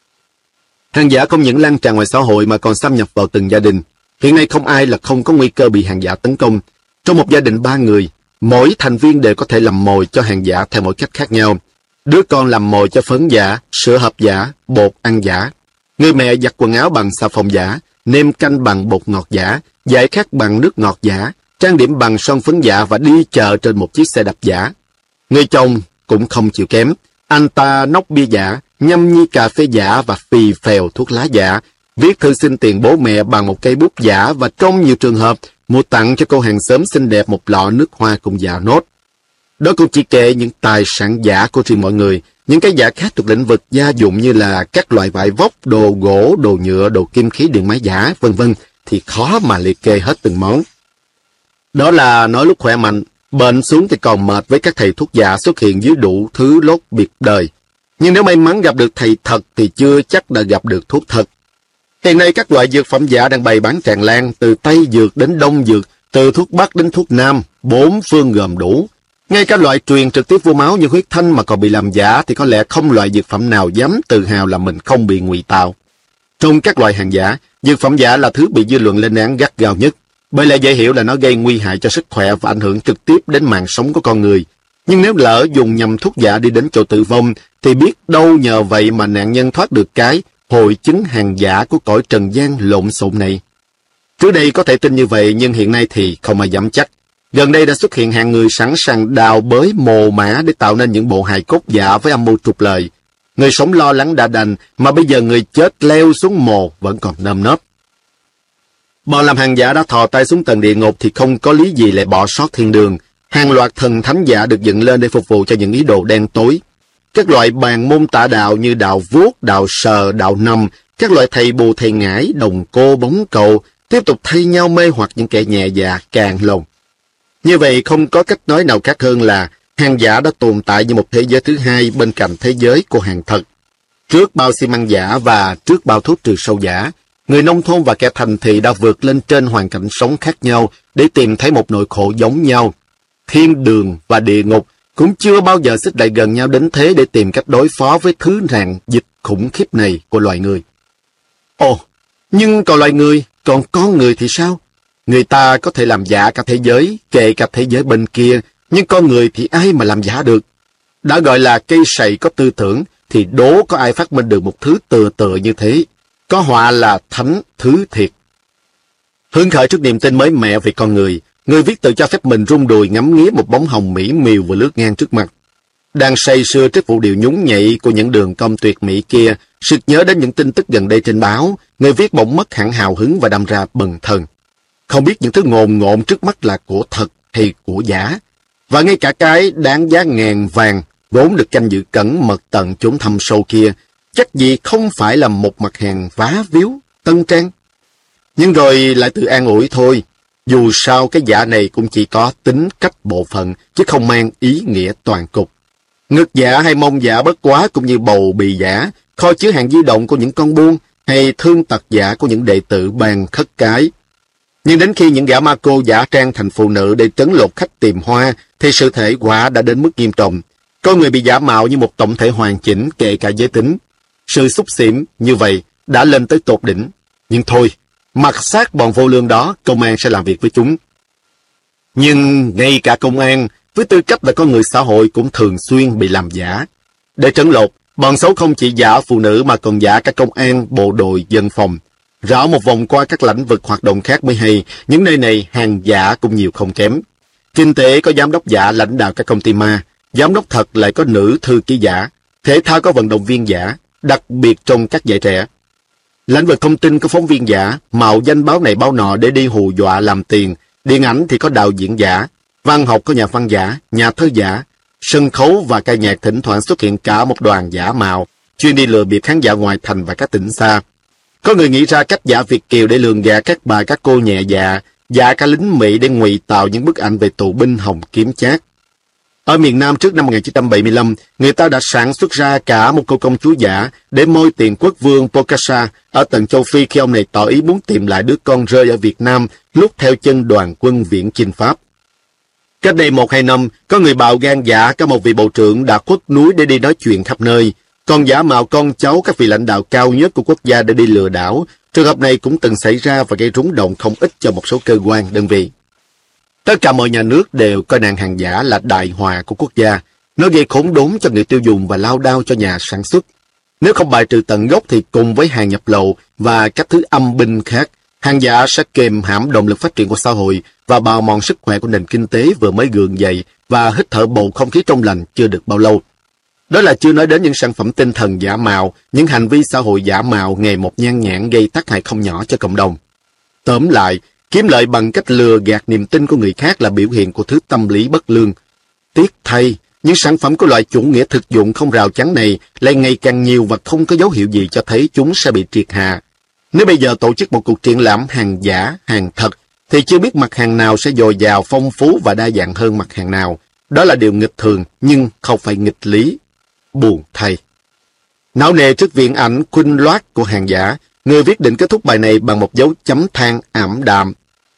Hàng giả không những lan tràn ngoài xã hội mà còn xâm nhập vào từng gia đình. Hiện nay không ai là không có nguy cơ bị hàng giả tấn công. Trong một gia đình 3 người, mỗi thành viên đều có thể làm mồi cho hàng giả theo mỗi cách khác nhau. Đứa con làm mồi cho phấn giả, sữa hộp giả, bột ăn giả. Người mẹ giặt quần áo bằng xà phòng giả, nêm canh bằng bột ngọt giả, giải khát bằng nước ngọt giả, trang điểm bằng son phấn giả và đi chợ trên một chiếc xe đạp giả. Người chồng cũng không chịu kém. Anh ta nốc bia giả, nhâm nhi cà phê giả và phì phèo thuốc lá giả, viết thư xin tiền bố mẹ bằng một cây bút giả và trong nhiều trường hợp mua tặng cho cô hàng xóm xinh đẹp một lọ nước hoa cũng giả nốt. Đó cũng chỉ kể những tài sản giả của riêng mọi người. Những cái giả khác thuộc lĩnh vực gia dụng như là các loại vải vóc, đồ gỗ, đồ nhựa, đồ kim khí điện máy giả, vân vân thì khó mà liệt kê hết từng món. Đó là nói lúc khỏe mạnh, bệnh xuống thì còn mệt với các thầy thuốc giả xuất hiện dưới đủ thứ lốt biệt đời. Nhưng nếu may mắn gặp được thầy thật thì chưa chắc đã gặp được thuốc thật. Hiện nay các loại dược phẩm giả đang bày bán tràn lan, từ Tây dược đến Đông dược, từ thuốc Bắc đến thuốc Nam, 4 phương gồm đủ. Ngay cả loại truyền trực tiếp vô máu như huyết thanh mà còn bị làm giả thì có lẽ không loại dược phẩm nào dám tự hào là mình không bị ngụy tạo. Trong các loại hàng giả, dược phẩm giả là thứ bị dư luận lên án gắt gao nhất, bởi lẽ dễ hiểu là nó gây nguy hại cho sức khỏe và ảnh hưởng trực tiếp đến mạng sống của con người. Nhưng nếu lỡ dùng nhầm thuốc giả đi đến chỗ tử vong, thì biết đâu nhờ vậy mà nạn nhân thoát được cái hội chứng hàng giả của cõi trần gian lộn xộn này. Trước đây có thể tin như vậy, nhưng hiện nay thì không ai dám chắc. Gần đây đã xuất hiện hàng người sẵn sàng đào bới mồ mả để tạo nên những bộ hài cốt giả với âm mưu trục lợi. Người sống lo lắng đã đành, mà bây giờ người chết leo xuống mồ vẫn còn nơm nớp. Bọn làm hàng giả đã thò tay xuống tầng địa ngục thì không có lý gì lại bỏ sót thiên đường. Hàng loạt thần thánh giả được dựng lên để phục vụ cho những ý đồ đen tối. Các loại bàn môn tả đạo như đạo vuốt, đạo sờ, đạo nằm, các loại thầy bù thầy ngải, đồng cô, bóng cầu, tiếp tục thay nhau mê hoặc những kẻ nhẹ dạ càng lòng. Như vậy không có cách nói nào khác hơn là hàng giả đã tồn tại như một thế giới thứ hai bên cạnh thế giới của hàng thật. Trước bao xi măng giả và trước bao thuốc trừ sâu giả, người nông thôn và kẻ thành thị đã vượt lên trên hoàn cảnh sống khác nhau để tìm thấy một nỗi khổ giống nhau. Thiên đường và địa ngục cũng chưa bao giờ xích lại gần nhau đến thế để tìm cách đối phó với thứ nạn dịch khủng khiếp này của loài người. Ồ, nhưng còn loài người, còn con người thì sao? Người ta có thể làm giả cả thế giới, kể cả thế giới bên kia, nhưng con người thì ai mà làm giả được? Đã gọi là cây sậy có tư tưởng, thì đố có ai phát minh được một thứ tựa như thế. Có họa là thánh thứ thiệt. Hứng khởi trước niềm tin mới mẻ về con người, người viết tự cho phép mình rung đùi ngắm nghía một bóng hồng mỹ miều vừa lướt ngang trước mặt. Đang say sưa trước vụ điều nhún nhảy của những đường cong tuyệt mỹ kia, sực nhớ đến những tin tức gần đây trên báo, người viết bỗng mất hẳn hào hứng và đâm ra bần thần. Không biết những thứ ngồn ngộn trước mắt là của thật hay của giả. Và ngay cả cái đáng giá ngàn vàng, vốn được canh giữ cẩn mật tận chốn thâm sâu kia, chắc gì không phải là một mặt hàng vá víu, tân trang. Nhưng rồi lại tự an ủi thôi, dù sao cái giả này cũng chỉ có tính cách bộ phận, chứ không mang ý nghĩa toàn cục. Ngực giả hay mông giả bất quá cũng như bầu bì giả, kho chứa hàng di động của những con buôn, hay thương tật giả của những đệ tử bàn khất cái. Nhưng đến khi những gã ma cô giả trang thành phụ nữ để trấn lột khách tìm hoa, thì sự thể quả đã đến mức nghiêm trọng. Con người bị giả mạo như một tổng thể hoàn chỉnh kể cả giới tính. Sự xúc xỉm như vậy đã lên tới tột đỉnh. Nhưng thôi, Mặc xác bọn vô lương đó, công an sẽ làm việc với chúng. Nhưng ngay cả công an, với tư cách là con người xã hội cũng thường xuyên bị làm giả. Để trấn lột, bọn xấu không chỉ giả phụ nữ mà còn giả cả công an, bộ đội, dân phòng. Rảo một vòng qua các lĩnh vực hoạt động khác mới hay, những nơi này hàng giả cũng nhiều không kém. Kinh tế có giám đốc giả lãnh đạo các công ty ma, giám đốc thật lại có nữ thư ký giả, thể thao có vận động viên giả, đặc biệt trong các giải trẻ. Lĩnh vực thông tin có phóng viên giả, mạo danh báo này báo nọ để đi hù dọa làm tiền, điện ảnh thì có đạo diễn giả, văn học có nhà văn giả, nhà thơ giả, sân khấu và ca nhạc thỉnh thoảng xuất hiện cả một đoàn giả mạo, chuyên đi lừa bịp khán giả ngoài thành và các tỉnh xa. Có người nghĩ ra cách giả Việt kiều để lường gạt các bà các cô nhẹ dạ, giả cả lính Mỹ để ngụy tạo những bức ảnh về tù binh hồng kiếm chát. Ở miền Nam trước năm 1975, người ta đã sản xuất ra cả một cô công chúa giả để môi tiền quốc vương Bokassa ở tận châu Phi khi ông này tỏ ý muốn tìm lại đứa con rơi ở Việt Nam lúc theo chân đoàn quân viễn chinh Pháp. Cách đây 1-2 năm, có người bạo gan giả cả một vị bộ trưởng đã khuất núi để đi nói chuyện khắp nơi, còn giả mạo con cháu các vị lãnh đạo cao nhất của quốc gia để đi lừa đảo. Trường hợp này cũng từng xảy ra và gây rúng động không ít cho một số cơ quan, đơn vị. Tất cả mọi nhà nước đều coi nạn hàng giả là đại họa của quốc gia. Nó gây khốn đốn cho người tiêu dùng và lao đao cho nhà sản xuất. Nếu không bài trừ tận gốc thì cùng với hàng nhập lậu và các thứ âm binh khác, hàng giả sẽ kềm hãm động lực phát triển của xã hội và bào mòn sức khỏe của nền kinh tế vừa mới gượng dậy và hít thở bầu không khí trong lành chưa được bao lâu. Đó là chưa nói đến những sản phẩm tinh thần giả mạo, những hành vi xã hội giả mạo ngày một nhan nhản gây tác hại không nhỏ cho cộng đồng. Tóm lại, kiếm lợi bằng cách lừa gạt niềm tin của người khác là biểu hiện của thứ tâm lý bất lương. Tiếc thay, những sản phẩm của loại chủ nghĩa thực dụng không rào chắn này lại ngày càng nhiều và không có dấu hiệu gì cho thấy chúng sẽ bị triệt hạ. Nếu bây giờ tổ chức một cuộc triển lãm hàng giả, hàng thật, thì chưa biết mặt hàng nào sẽ dồi dào, phong phú và đa dạng hơn mặt hàng nào. Đó là điều nghịch thường, nhưng không phải nghịch lý. Buồn thay. Não nề trước viễn ảnh khuynh loát của hàng giả, người viết định kết thúc bài này bằng một dấu chấm than ảm đạm.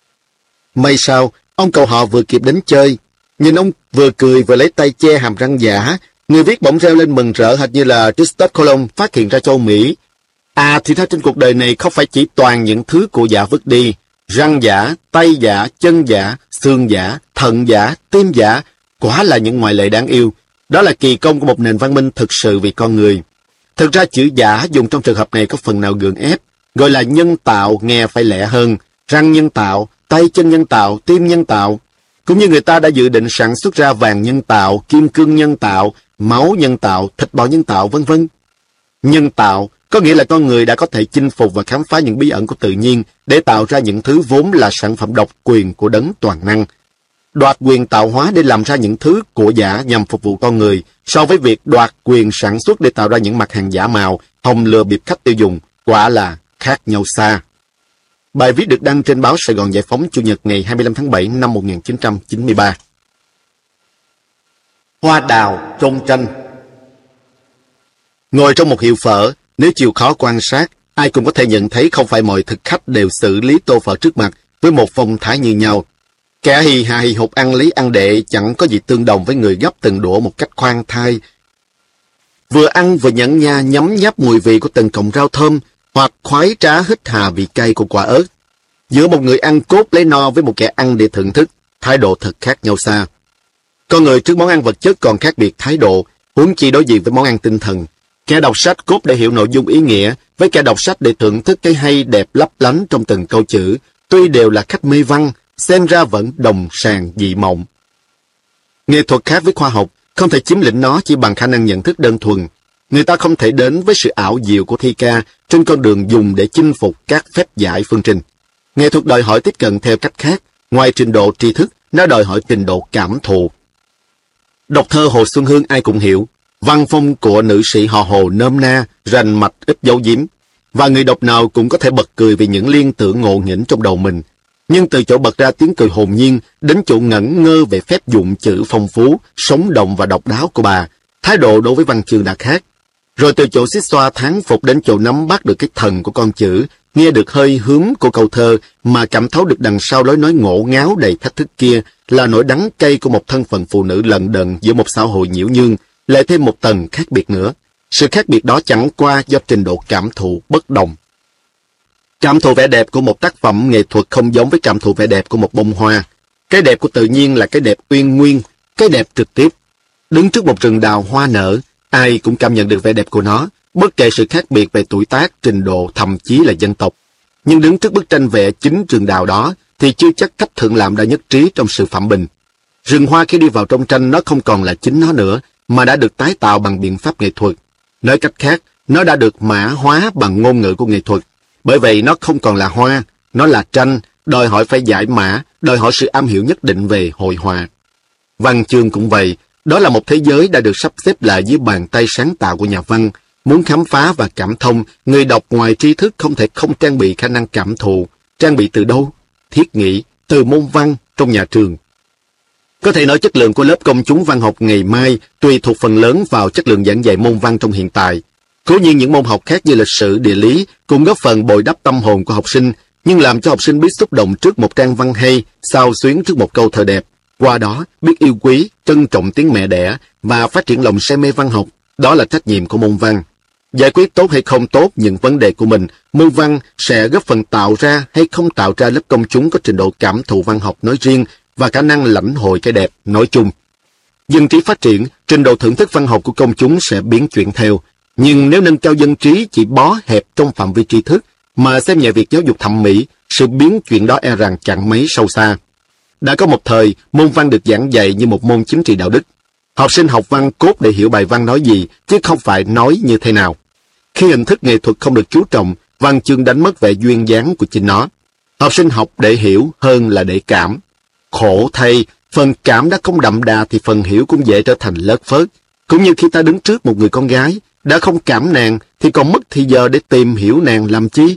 May sao, ông cậu họ vừa kịp đến chơi. Nhìn ông vừa cười vừa lấy tay che hàm răng giả, người viết bỗng reo lên mừng rỡ hệt như là Christophe Colomb phát hiện ra châu Mỹ. À thì ra trên cuộc đời này không phải chỉ toàn những thứ của giả vứt đi. Răng giả, tay giả, chân giả, xương giả, thận giả, tim giả, quả là những ngoại lệ đáng yêu. Đó là kỳ công của một nền văn minh thực sự vì con người. Thực ra chữ giả dùng trong trường hợp này có phần nào gượng ép, gọi là nhân tạo nghe phải lẹ hơn, răng nhân tạo, tay chân nhân tạo, tim nhân tạo. Cũng như người ta đã dự định sản xuất ra vàng nhân tạo, kim cương nhân tạo, máu nhân tạo, thịt bò nhân tạo, vân vân. Nhân tạo có nghĩa là con người đã có thể chinh phục và khám phá những bí ẩn của tự nhiên để tạo ra những thứ vốn là sản phẩm độc quyền của đấng toàn năng. Đoạt quyền tạo hóa để làm ra những thứ của giả nhằm phục vụ con người, so với việc đoạt quyền sản xuất để tạo ra những mặt hàng giả mạo, hòng lừa bịp khách tiêu dùng, quả là khác nhau xa. Bài viết được đăng trên báo Sài Gòn Giải Phóng Chủ nhật ngày 25 tháng 7 năm 1993. Hoa đào trong tranh. Ngồi trong một hiệu phở, nếu chịu khó quan sát, ai cũng có thể nhận thấy không phải mọi thực khách đều xử lý tô phở trước mặt với một phong thái như nhau. Kẻ hì hà hì hục ăn lý ăn đệ chẳng có gì tương đồng với người gấp từng đũa một cách khoan thai. Vừa ăn vừa nhẫn nha nhấm nháp mùi vị của từng cọng rau thơm, hoặc khoái trá hít hà vị cay của quả ớt. Giữa một người ăn cốt lấy no với một kẻ ăn để thưởng thức, thái độ thật khác nhau xa. Con người trước món ăn vật chất còn khác biệt thái độ, huống chi đối diện với món ăn tinh thần. Kẻ đọc sách cốt để hiểu nội dung ý nghĩa, với kẻ đọc sách để thưởng thức cái hay đẹp lấp lánh trong từng câu chữ, tuy đều là khách mê văn, xem ra vẫn đồng sàng dị mộng. Nghệ thuật khác với khoa học, không thể chiếm lĩnh nó chỉ bằng khả năng nhận thức đơn thuần. Người ta không thể đến với sự ảo diệu của thi ca trên con đường dùng để chinh phục các phép giải phương trình. Nghệ thuật đòi hỏi tiếp cận theo cách khác, ngoài trình độ tri thức, nó đòi hỏi trình độ cảm thụ. Đọc thơ Hồ Xuân Hương ai cũng hiểu, văn phong của nữ sĩ họ Hồ nôm na, rành mạch ít dấu diếm, và người đọc nào cũng có thể bật cười vì những liên tưởng ngộ nghĩnh trong đầu mình. Nhưng từ chỗ bật ra tiếng cười hồn nhiên đến chỗ ngẩn ngơ về phép dụng chữ phong phú, sống động và độc đáo của bà, thái độ đối với văn chương đã khác. Rồi từ chỗ xích xoa thán phục đến chỗ nắm bắt được cái thần của con chữ, nghe được hơi hướng của câu thơ mà cảm thấu được đằng sau lối nói ngổ ngáo đầy thách thức kia là nỗi đắng cay của một thân phận phụ nữ lận đận giữa một xã hội nhiễu nhương, lại thêm một tầng khác biệt nữa. Sự khác biệt đó chẳng qua do trình độ cảm thụ bất đồng. Cảm thụ vẻ đẹp của một tác phẩm nghệ thuật không giống với cảm thụ vẻ đẹp của một bông hoa. Cái đẹp của tự nhiên là cái đẹp uyên nguyên, cái đẹp trực tiếp. Đứng trước một rừng đào hoa nở, ai cũng cảm nhận được vẻ đẹp của nó, bất kể sự khác biệt về tuổi tác, trình độ, thậm chí là dân tộc. Nhưng đứng trước bức tranh vẽ chính rừng đào đó, thì chưa chắc cách thượng lãm đã nhất trí trong sự phẩm bình. Rừng hoa khi đi vào trong tranh nó không còn là chính nó nữa, mà đã được tái tạo bằng biện pháp nghệ thuật. Nói cách khác, nó đã được mã hóa bằng ngôn ngữ của nghệ thuật. Bởi vậy nó không còn là hoa, nó là tranh, đòi hỏi phải giải mã, đòi hỏi sự am hiểu nhất định về hội họa. Văn chương cũng vậy, đó là một thế giới đã được sắp xếp lại dưới bàn tay sáng tạo của nhà văn. Muốn khám phá và cảm thông, người đọc ngoài tri thức không thể không trang bị khả năng cảm thụ. Trang bị từ đâu? Thiết nghĩ, từ môn văn trong nhà trường. Có thể nói chất lượng của lớp công chúng văn học ngày mai tùy thuộc phần lớn vào chất lượng giảng dạy môn văn trong hiện tại. Cố nhiên những môn học khác như lịch sử, địa lý cũng góp phần bồi đắp tâm hồn của học sinh, nhưng làm cho học sinh biết xúc động trước một trang văn hay, xao xuyến trước một câu thơ đẹp. Qua đó, biết yêu quý, trân trọng tiếng mẹ đẻ và phát triển lòng say mê văn học. Đó là trách nhiệm của môn văn. Giải quyết tốt hay không tốt những vấn đề của mình, môn văn sẽ góp phần tạo ra hay không tạo ra lớp công chúng có trình độ cảm thụ văn học nói riêng và khả năng lãnh hội cái đẹp nói chung. Dân trí phát triển, trình độ thưởng thức văn học của công chúng sẽ biến chuyển theo. Nhưng nếu nâng cao dân trí chỉ bó hẹp trong phạm vi tri thức mà xem nhẹ việc giáo dục thẩm mỹ, sự biến chuyển đó e rằng chẳng mấy sâu xa. Đã có một thời, môn văn được giảng dạy như một môn chính trị đạo đức. Học sinh học văn cốt để hiểu bài văn nói gì, chứ không phải nói như thế nào. Khi hình thức nghệ thuật không được chú trọng, văn chương đánh mất vẻ duyên dáng của chính nó. Học sinh học để hiểu hơn là để cảm. Khổ thay, phần cảm đã không đậm đà thì phần hiểu cũng dễ trở thành lất phớt. Cũng như khi ta đứng trước một người con gái, đã không cảm nàng thì còn mất thì giờ để tìm hiểu nàng làm chi.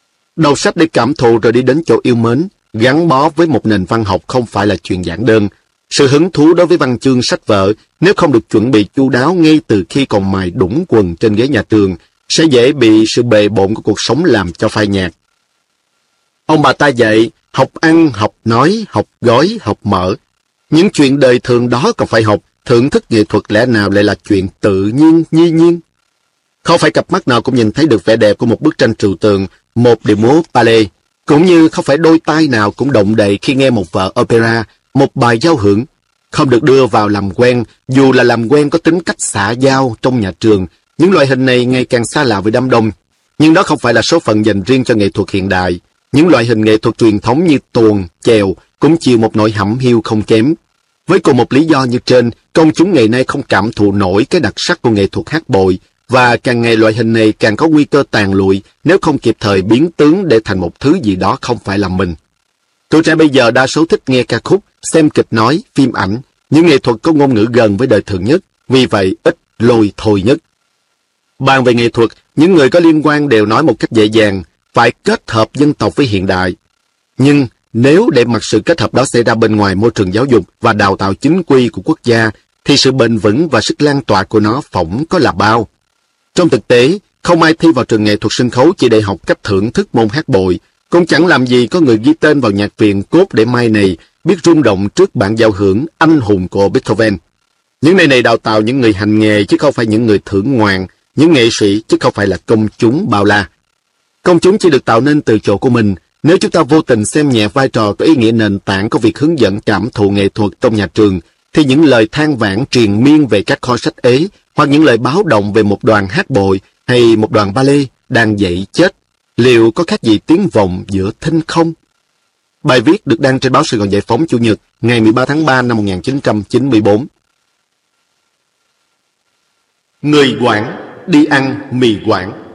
Đọc sách để cảm thụ rồi đi đến chỗ yêu mến, gắn bó với một nền văn học không phải là chuyện giản đơn. Sự hứng thú đối với văn chương sách vở, nếu không được chuẩn bị chu đáo ngay từ khi còn mài đũng quần trên ghế nhà trường, sẽ dễ bị sự bề bộn của cuộc sống làm cho phai nhạt. Ông bà ta dạy, học ăn, học nói, học gói, học mở. Những chuyện đời thường đó còn phải học, thưởng thức nghệ thuật lẽ nào lại là chuyện tự nhiên, nhi nhiên. Không phải cặp mắt nào cũng nhìn thấy được vẻ đẹp của một bức tranh trừu tượng, một điệu múa ballet, cũng như không phải đôi tai nào cũng động đậy khi nghe một vở opera, một bài giao hưởng. Không được đưa vào làm quen, dù là làm quen có tính cách xã giao trong nhà trường. Những loại hình này ngày càng xa lạ với đám đông. Nhưng đó không phải là số phận dành riêng cho nghệ thuật hiện đại. Những loại hình nghệ thuật truyền thống như tuồng, chèo cũng chịu một nỗi hẩm hiu không kém. Với cùng một lý do như trên, công chúng ngày nay không cảm thụ nổi cái đặc sắc của nghệ thuật hát bội, và càng ngày loại hình này càng có nguy cơ tàn lụi nếu không kịp thời biến tướng để thành một thứ gì đó không phải là mình. Tuổi trẻ bây giờ đa số thích nghe ca khúc, xem kịch nói, phim ảnh, những nghệ thuật có ngôn ngữ gần với đời thường nhất, vì vậy ít lôi thôi nhất. Bàn về nghệ thuật, những người có liên quan đều nói một cách dễ dàng, phải kết hợp dân tộc với hiện đại. Nhưng nếu để mặc sự kết hợp đó xảy ra bên ngoài môi trường giáo dục và đào tạo chính quy của quốc gia, thì sự bền vững và sức lan tỏa của nó phỏng có là bao. Trong thực tế, không ai thi vào trường nghệ thuật sân khấu chỉ để học cách thưởng thức môn hát bội, cũng chẳng làm gì có người ghi tên vào nhạc viện cốt để mai này biết rung động trước bản giao hưởng anh hùng của Beethoven. Những nơi này đào tạo những người hành nghề chứ không phải những người thưởng ngoạn, những nghệ sĩ chứ không phải là công chúng bao la. Công chúng chỉ được tạo nên từ chỗ của mình. Nếu chúng ta vô tình xem nhẹ vai trò có ý nghĩa nền tảng của việc hướng dẫn cảm thụ nghệ thuật trong nhà trường, thì những lời than vãn triền miên về các kho sách ế, hoặc những lời báo động về một đoàn hát bội hay một đoàn ballet đang dậy chết, liệu có khác gì tiếng vọng giữa thinh không? Bài viết được đăng trên báo Sài Gòn Giải Phóng Chủ nhật ngày 13 tháng 3 năm 1994. Người Quảng đi ăn mì Quảng.